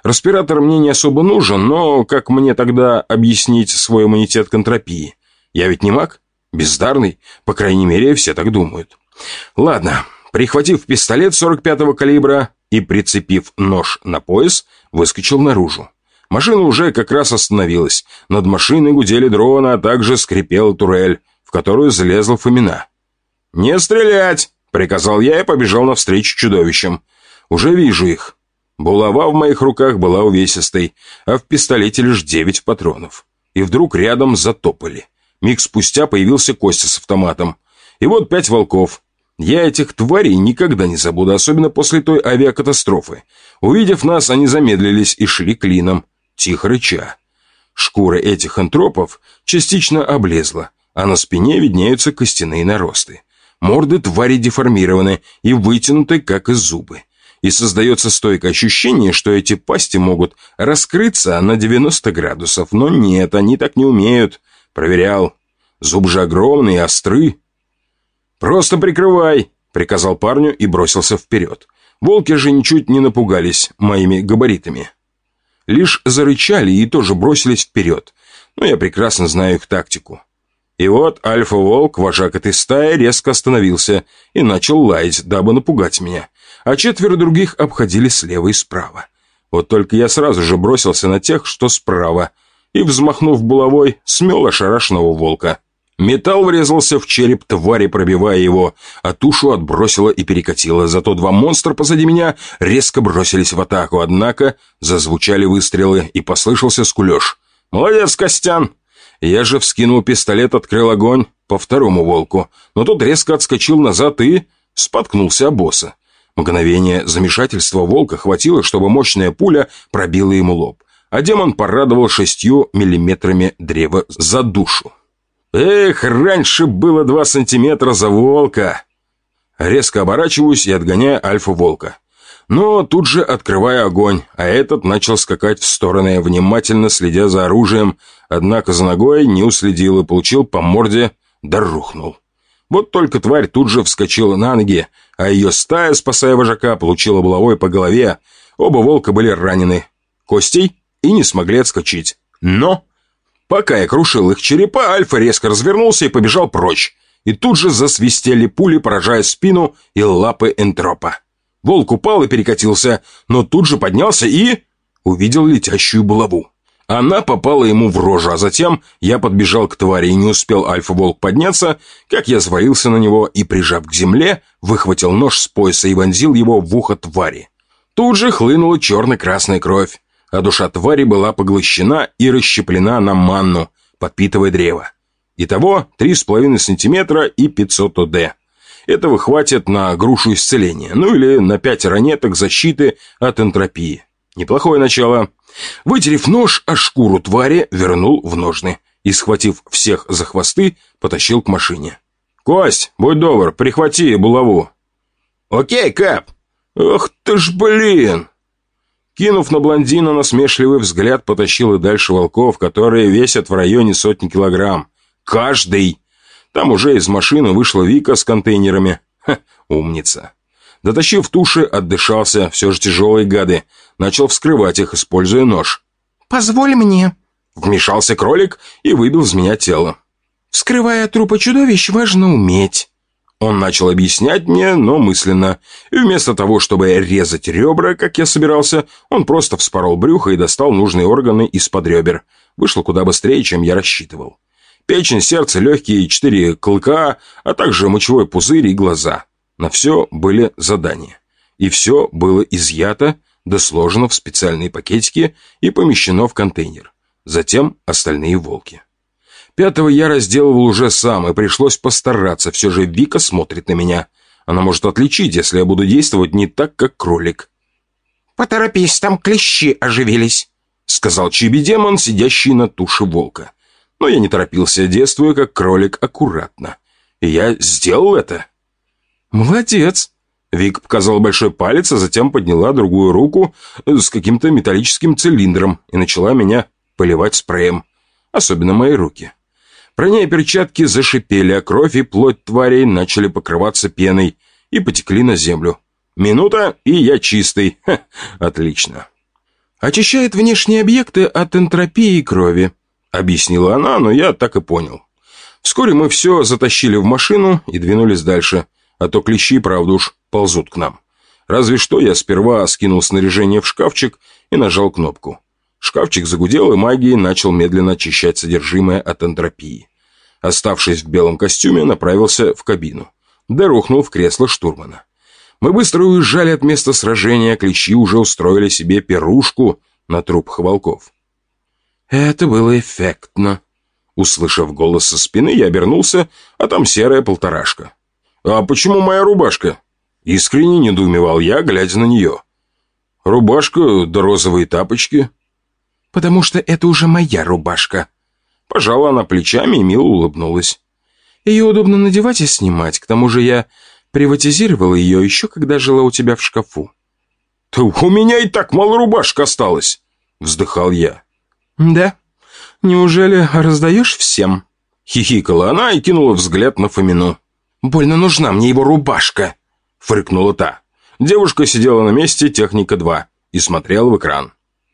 Респиратор мне не особо нужен, но как мне тогда объяснить свой иммунитет к энтропии? Я ведь не маг? Бездарный? По крайней мере, все так думают. Ладно, прихватив пистолет сорок пятого калибра и прицепив нож на пояс, выскочил наружу. Машина уже как раз остановилась. Над машиной гудели дроны, а также скрипела турель, в которую залезла Фомина. «Не стрелять!» — приказал я и побежал навстречу чудовищам. «Уже вижу их». Булава в моих руках была увесистой, а в пистолете лишь девять патронов. И вдруг рядом затопали. Миг спустя появился Костя с автоматом. И вот пять волков. Я этих тварей никогда не забуду, особенно после той авиакатастрофы. Увидев нас, они замедлились и шли клином, тихо рыча. Шкура этих энтропов частично облезла, а на спине виднеются костяные наросты. Морды твари деформированы и вытянуты, как из зубы. И создается стойкое ощущение, что эти пасти могут раскрыться на девяносто градусов. Но нет, они так не умеют. Проверял. Зубы же огромные и остры. «Просто прикрывай», — приказал парню и бросился вперед. Волки же ничуть не напугались моими габаритами. Лишь зарычали и тоже бросились вперед. Но я прекрасно знаю их тактику. И вот альфа-волк, вожак этой стаи, резко остановился и начал лаять, дабы напугать меня. А четверо других обходили слева и справа. Вот только я сразу же бросился на тех, что справа, и, взмахнув булавой, смел ошарашенного волка. Металл врезался в череп твари, пробивая его, а тушу отбросило и перекатило. Зато два монстра позади меня резко бросились в атаку, однако зазвучали выстрелы и послышался скулеж. «Молодец, Костян!» Я же вскинул пистолет, открыл огонь по второму волку, но тот резко отскочил назад и споткнулся о босса. Мгновение замешательства волка хватило, чтобы мощная пуля пробила ему лоб, а демон порадовал шестью миллиметрами древа за душу. Эх, раньше было два сантиметра за волка. Резко оборачиваюсь и отгоняю альфа-волка. Но тут же открываю огонь, а этот начал скакать в стороны, внимательно следя за оружием, однако за ногой не уследил и получил по морде, да рухнул. Вот только тварь тут же вскочила на ноги, а ее стая, спасая вожака, получила булавой по голове. Оба волка были ранены костей и не смогли отскочить. Но пока я крушил их черепа, Альфа резко развернулся и побежал прочь. И тут же засвистели пули, поражая спину и лапы энтропа. Волк упал и перекатился, но тут же поднялся и увидел летящую булаву. Она попала ему в рожу, а затем я подбежал к твари, и не успел альфа-волк подняться, как я свалился на него и, прижав к земле, выхватил нож с пояса и вонзил его в ухо твари. Тут же хлынула черно-красная кровь, а душа твари была поглощена и расщеплена на манну, подпитывая древо. Итого три с половиной сантиметра и пятьсот ОД. Этого хватит на грушу исцеления, ну или на пять ранеток защиты от энтропии. Неплохое начало. Вытерев нож о шкуру твари, вернул в ножны и, схватив всех за хвосты, потащил к машине. «Кость, будь добр, прихвати булаву». «Окей, Кэп». «Ах ты ж блин!» Кинув на блондина насмешливый взгляд, потащил и дальше волков, которые весят в районе сотни килограмм. Каждый! Там уже из машины вышла Вика с контейнерами. Ха, умница. Дотащив туши, отдышался, все же тяжелые гады. Начал вскрывать их, используя нож. «Позволь мне», — вмешался кролик и выбил из меня тело. «Вскрывая трупы чудовищ, важно уметь». Он начал объяснять мне, но мысленно. И вместо того, чтобы резать ребра, как я собирался, он просто вспорол брюхо и достал нужные органы из-под ребер. Вышло куда быстрее, чем я рассчитывал. Печень, сердце, легкие, четыре клыка, а также мочевой пузырь и глаза. На все были задания. И все было изъято, да сложено в специальные пакетики и помещено в контейнер. Затем остальные волки. Пятого я разделывал уже сам, и пришлось постараться. Все же Вика смотрит на меня. Она может отличить, если я буду действовать не так, как кролик. «Поторопись, там клещи оживились», — сказал Чиби-демон, сидящий на туше волка. Но я не торопился, действуя как кролик аккуратно. И я сделал это. «Молодец!» Вик показала большой палец, а затем подняла другую руку с каким-то металлическим цилиндром и начала меня поливать спреем. Особенно мои руки. Броня и перчатки зашипели, а кровь и плоть тварей начали покрываться пеной и потекли на землю. Минута, и я чистый. Ха, отлично. «Очищает внешние объекты от энтропии и крови», — объяснила она, но я так и понял. Вскоре мы все затащили в машину и двинулись дальше, а то клещи, правда уж, ползут к нам. Разве что я сперва скинул снаряжение в шкафчик и нажал кнопку. Шкафчик загудел, и магией начал медленно очищать содержимое от энтропии. Оставшись в белом костюме, направился в кабину, да рухнул в кресло штурмана. Мы быстро уезжали от места сражения, клещи уже устроили себе пирушку на трупах волков. Это было эффектно. Услышав голос со спины, я обернулся, а там серая полторашка. «А почему моя рубашка?» Искренне недоумевал я, глядя на нее. «Рубашка да розовые тапочки». «Потому что это уже моя рубашка». Пожала она плечами и мило улыбнулась. «Ее удобно надевать и снимать, к тому же я приватизировала ее еще, когда жила у тебя в шкафу». «Да у меня и так мало рубашек осталось», — вздыхал я. «Да? Неужели раздаешь всем?» Хихикала она и кинула взгляд на Фомину. «Больно нужна мне его рубашка», — фыркнула та. Девушка сидела на месте техника два и смотрела в экран.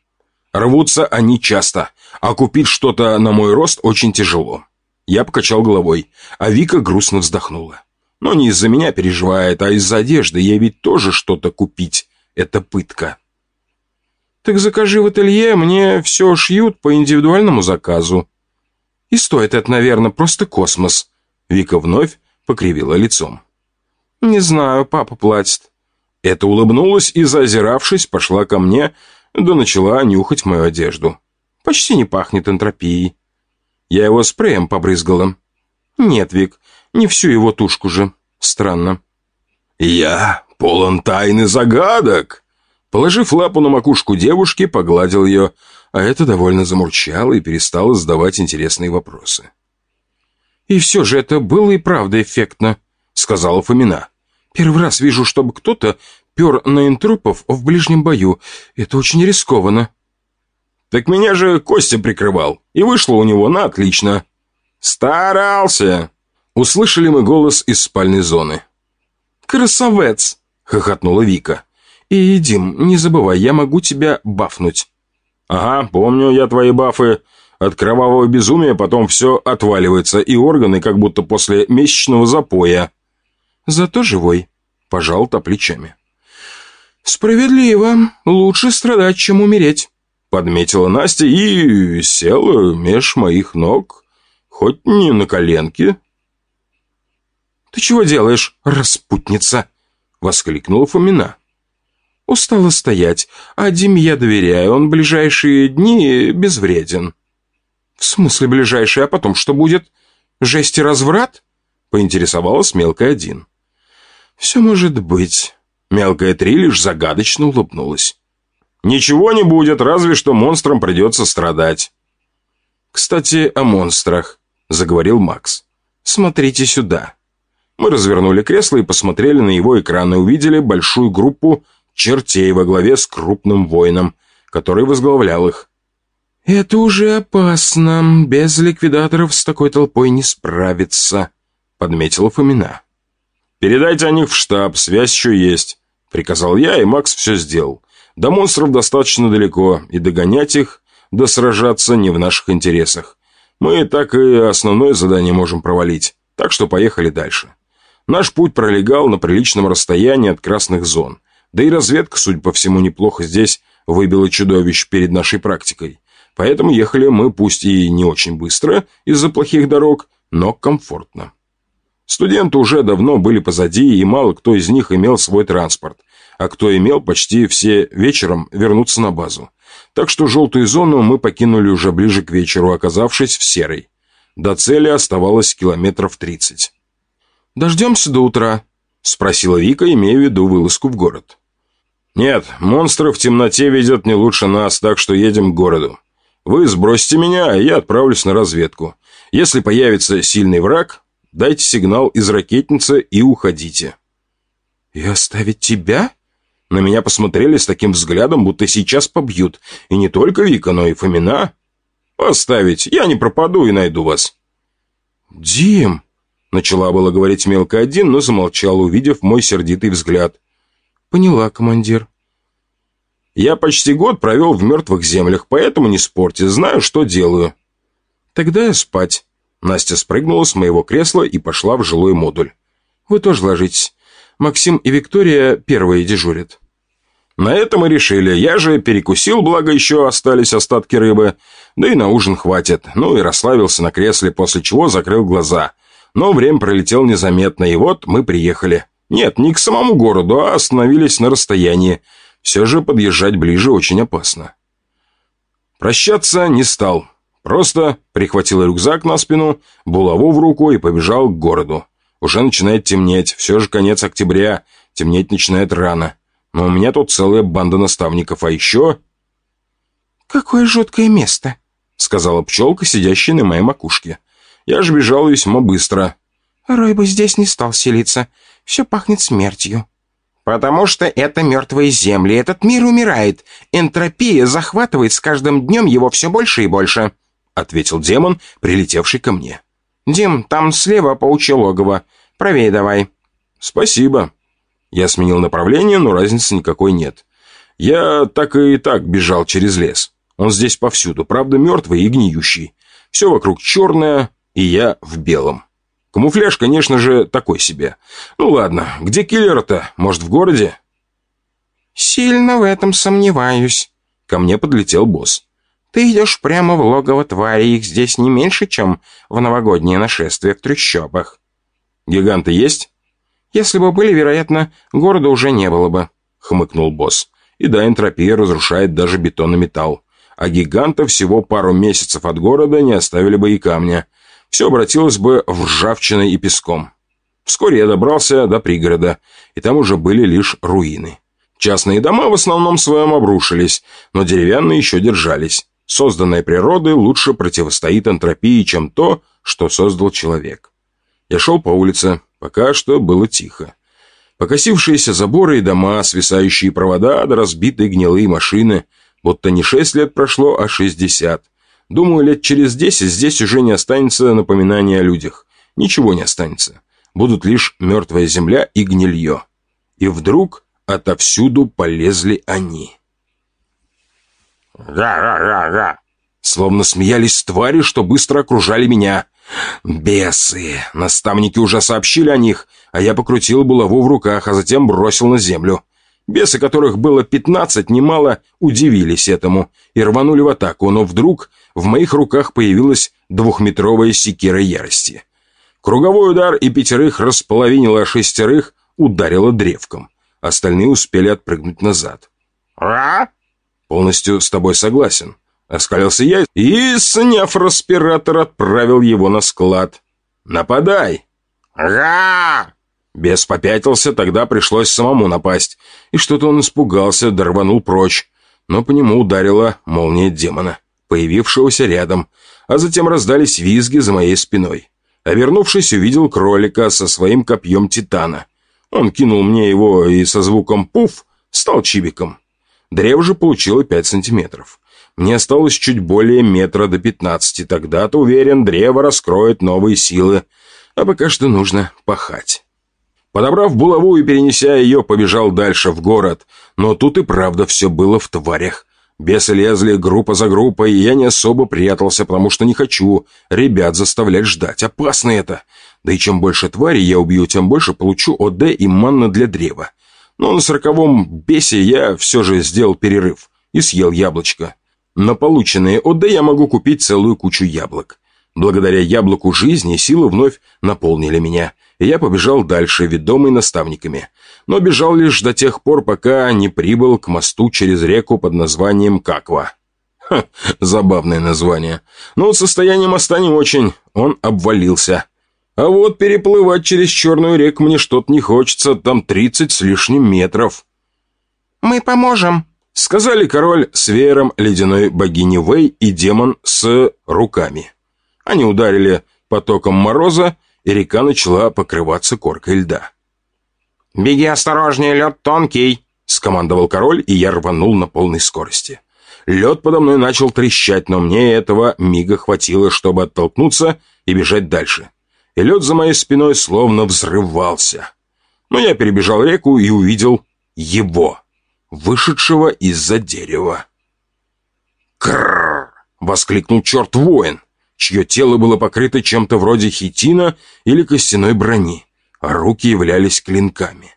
Рвутся они часто, а купить что-то на мой рост очень тяжело. Я покачал головой, а Вика грустно вздохнула. Но не из-за меня переживает, а из-за одежды. Ей ведь тоже что-то купить. Это пытка. «Так закажи в ателье, мне все шьют по индивидуальному заказу». «И стоит это, наверное, просто космос». Вика вновь покривила лицом. «Не знаю, папа платит». Это улыбнулась и, заозиравшись, пошла ко мне, да начала нюхать мою одежду. Почти не пахнет энтропией. Я его спреем побрызгала. «Нет, Вик, не всю его тушку же. Странно». «Я полон тайн и загадок». Положив лапу на макушку девушки, погладил ее, а это довольно замурчало и перестало задавать интересные вопросы. «И все же это было и правда эффектно», — сказала Фомина. «Первый раз вижу, чтобы кто-то пер на энтропов в ближнем бою. Это очень рискованно». «Так меня же Костя прикрывал, и вышло у него на отлично». «Старался!» — услышали мы голос из спальной зоны. «Красавец!» — хохотнула Вика. «И, Дим, не забывай, я могу тебя бафнуть». «Ага, помню я твои бафы. От кровавого безумия потом все отваливается, и органы как будто после месячного запоя». «Зато живой», — пожал та плечами. «Справедливо. Лучше страдать, чем умереть», — подметила Настя и села меж моих ног, хоть не на коленке. «Ты чего делаешь, распутница?» — воскликнула Фомина. «Устала стоять, а Диме я доверяю, он в ближайшие дни безвреден». «В смысле ближайшие, а потом что будет? Жесть и разврат?» — поинтересовалась мелкая один. «Все может быть». Мелкая три лишь загадочно улыбнулась. «Ничего не будет, разве что монстрам придется страдать». «Кстати, о монстрах», — заговорил Макс. «Смотрите сюда». Мы развернули кресло и посмотрели на его экран и увидели большую группу чертей во главе с крупным воином, который возглавлял их. «Это уже опасно. Без ликвидаторов с такой толпой не справиться», — подметила Фомина. «Передайте о них в штаб, связь еще есть», — приказал я, и Макс все сделал. До монстров достаточно далеко, и догонять их, да сражаться не в наших интересах. Мы так и основное задание можем провалить, так что поехали дальше. Наш путь пролегал на приличном расстоянии от красных зон, да и разведка, судя по всему, неплохо здесь выбила чудовищ перед нашей практикой. Поэтому ехали мы пусть и не очень быстро из-за плохих дорог, но комфортно. Студенты уже давно были позади, и мало кто из них имел свой транспорт, а кто имел, почти все вечером вернуться на базу. Так что желтую зону мы покинули уже ближе к вечеру, оказавшись в серой. До цели оставалось километров тридцать. «Дождемся до утра?» – спросила Вика, имея в виду вылазку в город. «Нет, монстры в темноте видят не лучше нас, так что едем к городу. Вы сбросите меня, а я отправлюсь на разведку. Если появится сильный враг, дайте сигнал из ракетницы и уходите». «И оставить тебя?» На меня посмотрели с таким взглядом, будто сейчас побьют. И не только Вика, но и Фомина. «Оставить, я не пропаду и найду вас». «Дим!» Начала было говорить мелкая один, но замолчала, увидев мой сердитый взгляд. «Поняла, командир». Я почти год провел в мертвых землях, поэтому не спорьте, знаю, что делаю». «Тогда я спать». Настя спрыгнула с моего кресла и пошла в жилой модуль. «Вы тоже ложитесь. Максим и Виктория первые дежурят». На это мы решили. Я же перекусил, благо еще остались остатки рыбы. Да и на ужин хватит. Ну и расслабился на кресле, после чего закрыл глаза. Но время пролетело незаметно, и вот мы приехали. Нет, не к самому городу, а остановились на расстоянии. Все же подъезжать ближе очень опасно. Прощаться не стал. Просто прихватил рюкзак на спину, булаву в руку и побежал к городу. Уже начинает темнеть, все же конец октября, темнеть начинает рано. Но у меня тут целая банда наставников, а еще... «Какое жуткое место», — сказала пчелка, сидящая на моей макушке. Я же бежал весьма быстро. «Рой бы здесь не стал селиться, все пахнет смертью». «Потому что это мертвые земли, этот мир умирает, энтропия захватывает с каждым днем его все больше и больше», — ответил демон, прилетевший ко мне. «Дим, там слева паучье логово, правее давай». «Спасибо». Я сменил направление, но разницы никакой нет. Я так и так бежал через лес. Он здесь повсюду, правда мертвый и гниющий. Все вокруг черное, и я в белом. Камуфляж, конечно же, такой себе. Ну ладно, где киллер-то? Может, в городе? «Сильно в этом сомневаюсь». Ко мне подлетел босс. «Ты идешь прямо в логово твари, их здесь не меньше, чем в новогоднее нашествие в трущобах». «Гиганты есть?» «Если бы были, вероятно, города уже не было бы», — хмыкнул босс. «И да, энтропия разрушает даже бетон и металл. А гиганты всего пару месяцев от города не оставили бы и камня. Все обратилось бы в ржавчиной и песком. Вскоре я добрался до пригорода, и там уже были лишь руины. Частные дома в основном своем обрушились, но деревянные еще держались. Созданное природой лучше противостоит энтропии, чем то, что создал человек. Я шел по улице. Пока что было тихо. Покосившиеся заборы и дома, свисающие провода, да разбитые гнилые машины. Будто не шесть лет прошло, а шестьдесят. Думаю, лет через десять здесь уже не останется напоминания о людях. Ничего не останется. Будут лишь мертвая земля и гнилье. И вдруг отовсюду полезли они. Га-га-га-га. Словно смеялись твари, что быстро окружали меня. Бесы! Наставники уже сообщили о них, а я покрутил булаву в руках, а затем бросил на землю. Бесы, которых было пятнадцать, немало удивились этому и рванули в атаку, но вдруг в моих руках появилась двухметровая секира ярости. Круговой удар и пятерых располовинило, а шестерых ударило древком. Остальные успели отпрыгнуть назад. «А?» «Полностью с тобой согласен». Оскалился я и, сняв респиратор, отправил его на склад. «Нападай!» «Га!» Бес попятился, тогда пришлось самому напасть. И что-то он испугался, да рванул прочь. Но по нему ударила молния демона, появившегося рядом. А затем раздались визги за моей спиной. Обернувшись, увидел кролика со своим копьем титана. Он кинул мне его и со звуком «пуф» стал чибиком. Древо же получило пять сантиметров. Мне осталось чуть более метра до пятнадцати. Тогда-то, уверен, древо раскроет новые силы. А пока что нужно пахать. Подобрав булаву и перенеся ее, побежал дальше в город. Но тут и правда все было в тварях. Бесы лезли группа за группой, и я не особо прятался, потому что не хочу ребят заставлять ждать. Опасно это. Да и чем больше тварей я убью, тем больше получу ОД и манна для древа. Но на сороковом бесе я все же сделал перерыв и съел яблочко. На полученные ОД я могу купить целую кучу яблок. Благодаря яблоку жизни силы вновь наполнили меня, и я побежал дальше, ведомый наставниками. Но бежал лишь до тех пор, пока не прибыл к мосту через реку под названием Каква. Ха, забавное название. Но вот состояние моста не очень, он обвалился. А вот переплывать через Черную реку мне что-то не хочется, там тридцать с лишним метров. «Мы поможем», — сказали король с веером ледяной богини Вэй и демон с руками. Они ударили потоком мороза, и река начала покрываться коркой льда. «Беги осторожнее, лед тонкий», — скомандовал король, и я рванул на полной скорости. Лед подо мной начал трещать, но мне этого мига хватило, чтобы оттолкнуться и бежать дальше. И лед за моей спиной словно взрывался. Но я перебежал реку и увидел его. вышедшего из-за дерева. «Крррр!» — воскликнул черт-воин, чье тело было покрыто чем-то вроде хитина или костяной брони, а руки являлись клинками.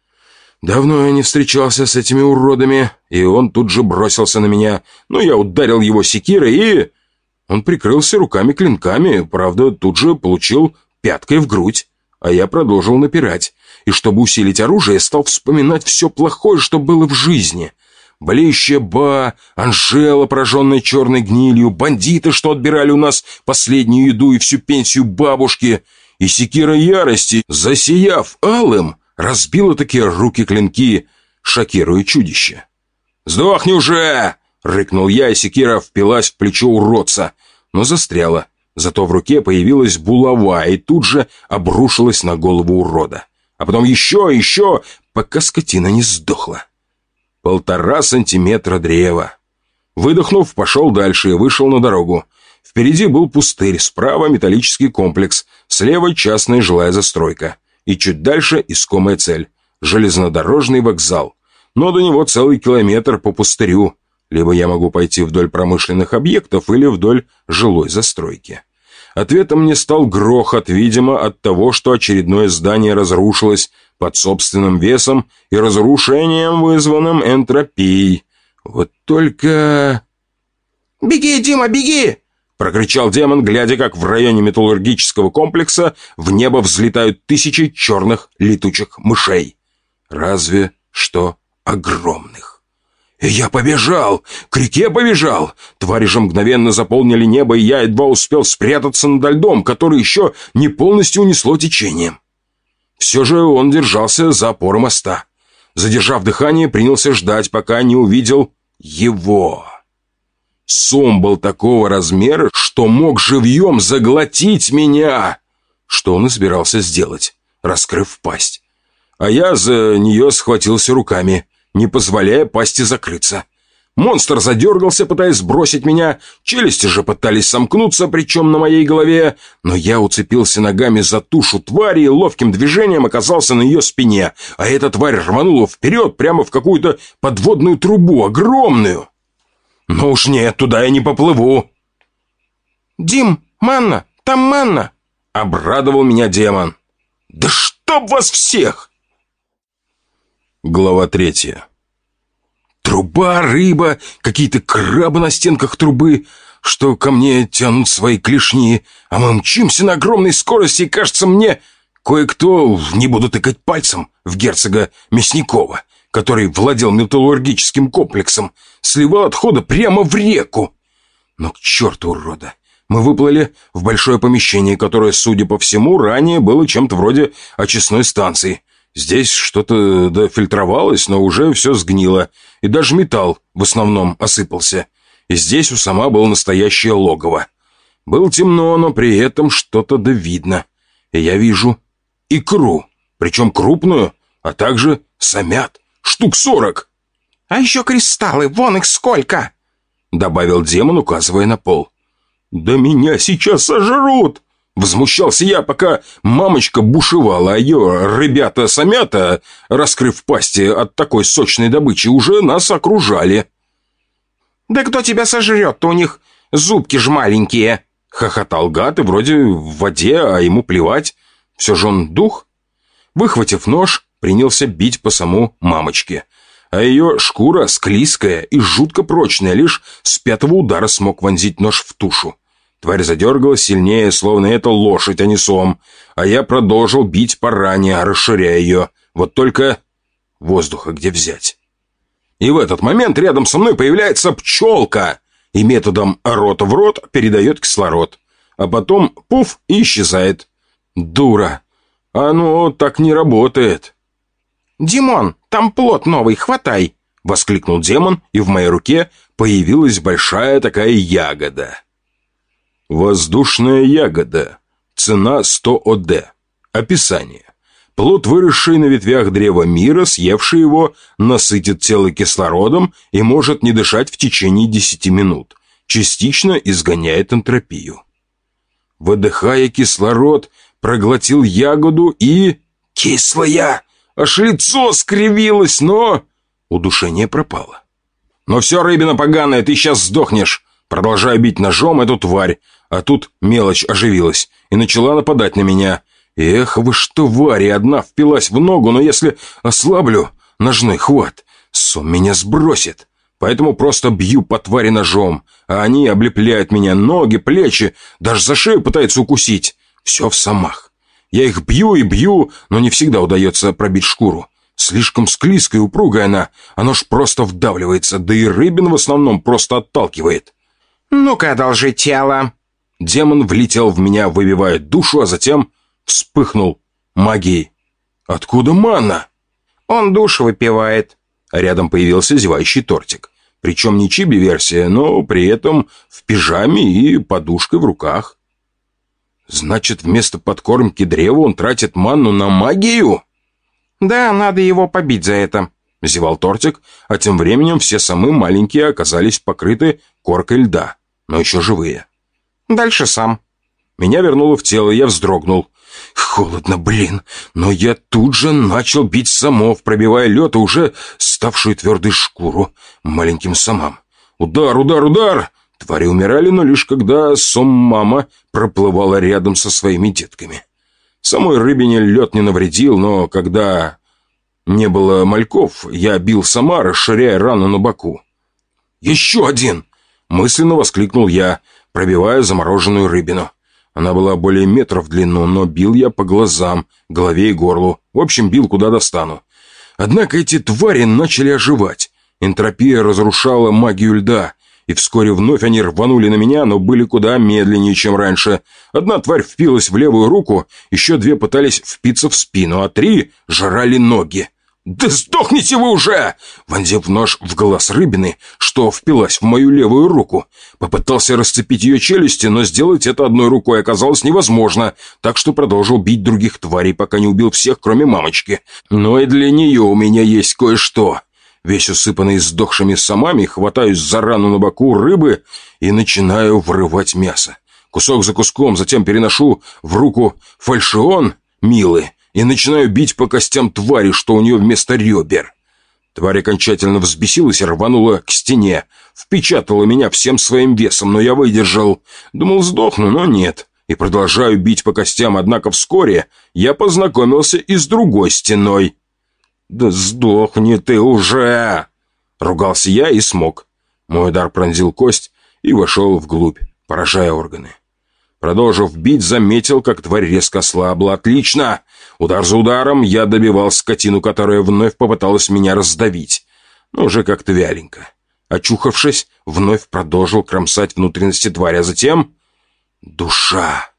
Давно я не встречался с этими уродами, и он тут же бросился на меня, но я ударил его секирой, и... Он прикрылся руками-клинками, правда, тут же получил пяткой в грудь, а я продолжил напирать, и чтобы усилить оружие, стал вспоминать все плохое, что было в жизни. Болеющая Ба, Анжела, пораженная черной гнилью, бандиты, что отбирали у нас последнюю еду и всю пенсию бабушки, и секира ярости, засияв алым, разбила такие руки-клинки, шокируя чудище. «Сдохни уже!» — рыкнул я, и секира впилась в плечо уродца, но застряла. Зато в руке появилась булава и тут же обрушилась на голову урода. А потом еще, еще, пока скотина не сдохла. Полтора сантиметра древа. Выдохнув, пошел дальше и вышел на дорогу. Впереди был пустырь, справа металлический комплекс, слева частная жилая застройка. И чуть дальше искомая цель – железнодорожный вокзал. Но до него целый километр по пустырю. Либо я могу пойти вдоль промышленных объектов или вдоль жилой застройки. Ответом мне стал грохот, видимо, от того, что очередное здание разрушилось под собственным весом и разрушением, вызванным энтропией. Вот только... «Беги, Дима, беги!» — прокричал демон, глядя, как в районе металлургического комплекса в небо взлетают тысячи черных летучих мышей. Разве что огромных. И я побежал, к реке побежал. Твари же мгновенно заполнили небо, и я едва успел спрятаться над льдом, который еще не полностью унесло течением. Все же он держался за опоры моста. Задержав дыхание, принялся ждать, пока не увидел его. Сом был такого размера, что мог живьем заглотить меня. Что он и собирался сделать, раскрыв пасть. А я за нее схватился руками, не позволяя пасти закрыться. Монстр задергался, пытаясь сбросить меня, челюсти же пытались сомкнуться, причем на моей голове, но я уцепился ногами за тушу твари и ловким движением оказался на ее спине, а эта тварь рванула вперед прямо в какую-то подводную трубу, огромную. Ну уж нет, туда я не поплыву. «Дим, манна, там манна!» — обрадовал меня демон. «Да чтоб вас всех!» Глава третья. Труба, рыба, какие-то крабы на стенках трубы, что ко мне тянут свои клешни, а мы мчимся на огромной скорости, и, кажется мне, кое-кто, не буду тыкать пальцем, в герцога Мясникова, который владел металлургическим комплексом, сливал отходы прямо в реку. Но к черту урода. Мы выплыли в большое помещение, которое, судя по всему, ранее было чем-то вроде очистной станции. Здесь что-то дофильтровалось, но уже все сгнило, и даже металл в основном осыпался. И здесь у сама было настоящее логово. Было темно, но при этом что-то да видно. И я вижу икру, причем крупную, а также самят, штук сорок. «А еще кристаллы, вон их сколько!» — добавил демон, указывая на пол. «Да меня сейчас сожрут!» Возмущался я, пока мамочка бушевала, а ее ребята-самята, раскрыв пасти от такой сочной добычи, уже нас окружали. «Да кто тебя сожрет-то, у них зубки ж маленькие!» — хохотал гад, и вроде в воде, а ему плевать. Все же он дух. Выхватив нож, принялся бить по саму мамочке. А ее шкура склизкая и жутко прочная, лишь с пятого удара смог вонзить нож в тушу. Тварь задергалась сильнее, словно это лошадь, а не сом. А я продолжил бить по ране, расширяя ее. Вот только воздуха где взять? И в этот момент рядом со мной появляется пчелка. И методом рот в рот передает кислород. А потом пуф и исчезает. Дура. Оно так не работает. «Димон, там плод новый, хватай!» — воскликнул демон, и в моей руке появилась большая такая ягода. Воздушная ягода. Цена сто о дэ. Описание. Плод, выросший на ветвях древа мира, съевший его, насытит тело кислородом и может не дышать в течение десяти минут. Частично изгоняет энтропию. Выдыхая кислород, проглотил ягоду и... Кислая! Аж лицо скривилось, но... Удушение пропало. «Ну все, рыбина поганая, ты сейчас сдохнешь!» Продолжаю бить ножом эту тварь, а тут мелочь оживилась и начала нападать на меня. Эх, вы что, твари, одна впилась в ногу, но если ослаблю ножной хват, сон меня сбросит. Поэтому просто бью по твари ножом, а они облепляют меня, ноги, плечи, даже за шею пытаются укусить. Все в самах. Я их бью и бью, но не всегда удается пробить шкуру. Слишком склизкая и упругая она, оно ж просто вдавливается, да и рыбин в основном просто отталкивает. «Ну-ка, одолжи тело!» Демон влетел в меня, выбивая душу, а затем вспыхнул магией. «Откуда манна?» «Он душу выпивает». Рядом появился зевающий тортик. Причем не чиби-версия, но при этом в пижаме и подушкой в руках. «Значит, вместо подкормки древа он тратит манну на магию?» «Да, надо его побить за это», — зевал тортик, а тем временем все самые маленькие оказались покрыты коркой льда, но еще живые. «Дальше сам». Меня вернуло в тело, и я вздрогнул. Холодно, блин, но я тут же начал бить самов, пробивая лед и уже ставшую твердой шкуру маленьким самам. Удар, удар, удар! Твари умирали, но лишь когда сом-мама проплывала рядом со своими детками. Самой рыбине лед не навредил, но когда не было мальков, я бил сама, расширяя рану на боку. «Еще один!» — мысленно воскликнул я, пробивая замороженную рыбину. Она была более метра в длину, но бил я по глазам, голове и горлу. В общем, бил куда достану. Однако эти твари начали оживать. Энтропия разрушала магию льда, и вскоре вновь они рванули на меня, но были куда медленнее, чем раньше. Одна тварь впилась в левую руку, еще две пытались впиться в спину, а три жрали ноги. «Да сдохните вы уже!» Вонзив нож в глаз рыбины, что впилась в мою левую руку. Попытался расцепить ее челюсти, но сделать это одной рукой оказалось невозможно, так что продолжил бить других тварей, пока не убил всех, кроме мамочки. Но и для нее у меня есть кое-что. Весь усыпанный сдохшими самами, хватаюсь за рану на боку рыбы и начинаю вырывать мясо. Кусок за куском, затем переношу в руку фальшион Милы и начинаю бить по костям твари, что у нее вместо ребер. Тварь окончательно взбесилась и рванула к стене. Впечатала меня всем своим весом, но я выдержал. Думал, сдохну, но нет. И продолжаю бить по костям, однако вскоре я познакомился и с другой стеной. «Да сдохни ты уже!» Ругался я и смог. Мой удар пронзил кость и вошел вглубь, поражая органы. Продолжив бить, заметил, как тварь резко ослабла. «Отлично!» Удар за ударом я добивал скотину, которая вновь попыталась меня раздавить. Но уже как-то вяленько. Очухавшись, вновь продолжил кромсать внутренности твари, а затем... Душа!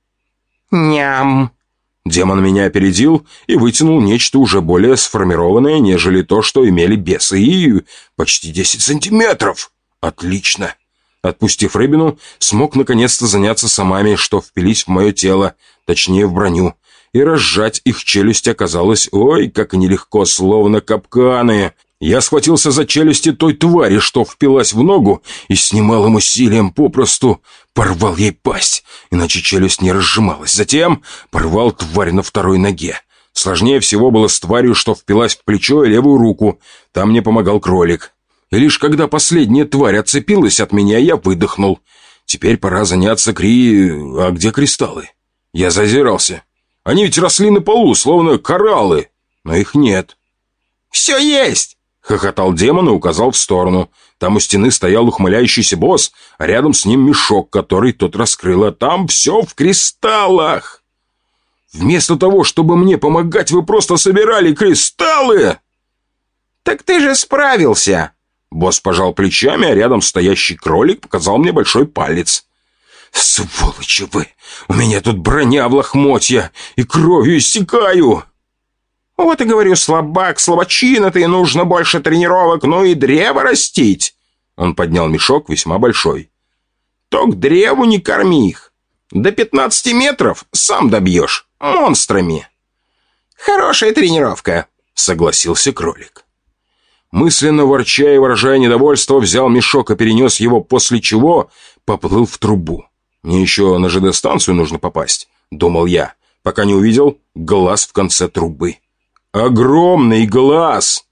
«Ням!» Демон меня опередил и вытянул нечто уже более сформированное, нежели то, что имели бесы, и почти десять сантиметров. Отлично! Отпустив рыбину, смог наконец-то заняться самами, что впились в мое тело, точнее в броню. И разжать их челюсть оказалось, ой, как нелегко, словно капканы. Я схватился за челюсти той твари, что впилась в ногу, и с немалым усилием попросту порвал ей пасть, иначе челюсть не разжималась. Затем порвал тварь на второй ноге. Сложнее всего было с тварью, что впилась в плечо и левую руку. Там мне помогал кролик. И лишь когда последняя тварь отцепилась от меня, я выдохнул. Теперь пора заняться кри... А где кристаллы? Я зазирался. Они ведь росли на полу, словно кораллы, но их нет. «Все есть!» — хохотал демон и указал в сторону. Там у стены стоял ухмыляющийся босс, а рядом с ним мешок, который тот раскрыл, а там все в кристаллах. Вместо того, чтобы мне помогать, вы просто собирали кристаллы. «Так ты же справился!» Босс пожал плечами, а рядом стоящий кролик показал мне большой палец. «Сволочи вы! У меня тут броня в лохмотья, и кровью истекаю!» «Вот и говорю, слабак, слабочина ты, нужно больше тренировок, ну и древо растить!» Он поднял мешок, весьма большой. «То к древу не корми их. До пятнадцати метров сам добьешь, монстрами!» «Хорошая тренировка!» — согласился кролик. Мысленно ворча и выражая недовольство, взял мешок и перенес его, после чего поплыл в трубу. «Мне еще на ЖД-станцию нужно попасть», — думал я, пока не увидел глаз в конце трубы. Огромный глаз!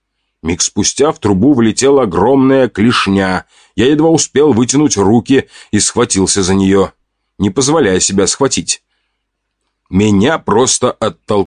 Миг спустя в трубу влетела огромная клешня. Я едва успел вытянуть руки и схватился за нее, не позволяя себя схватить. Меня просто оттолкнули.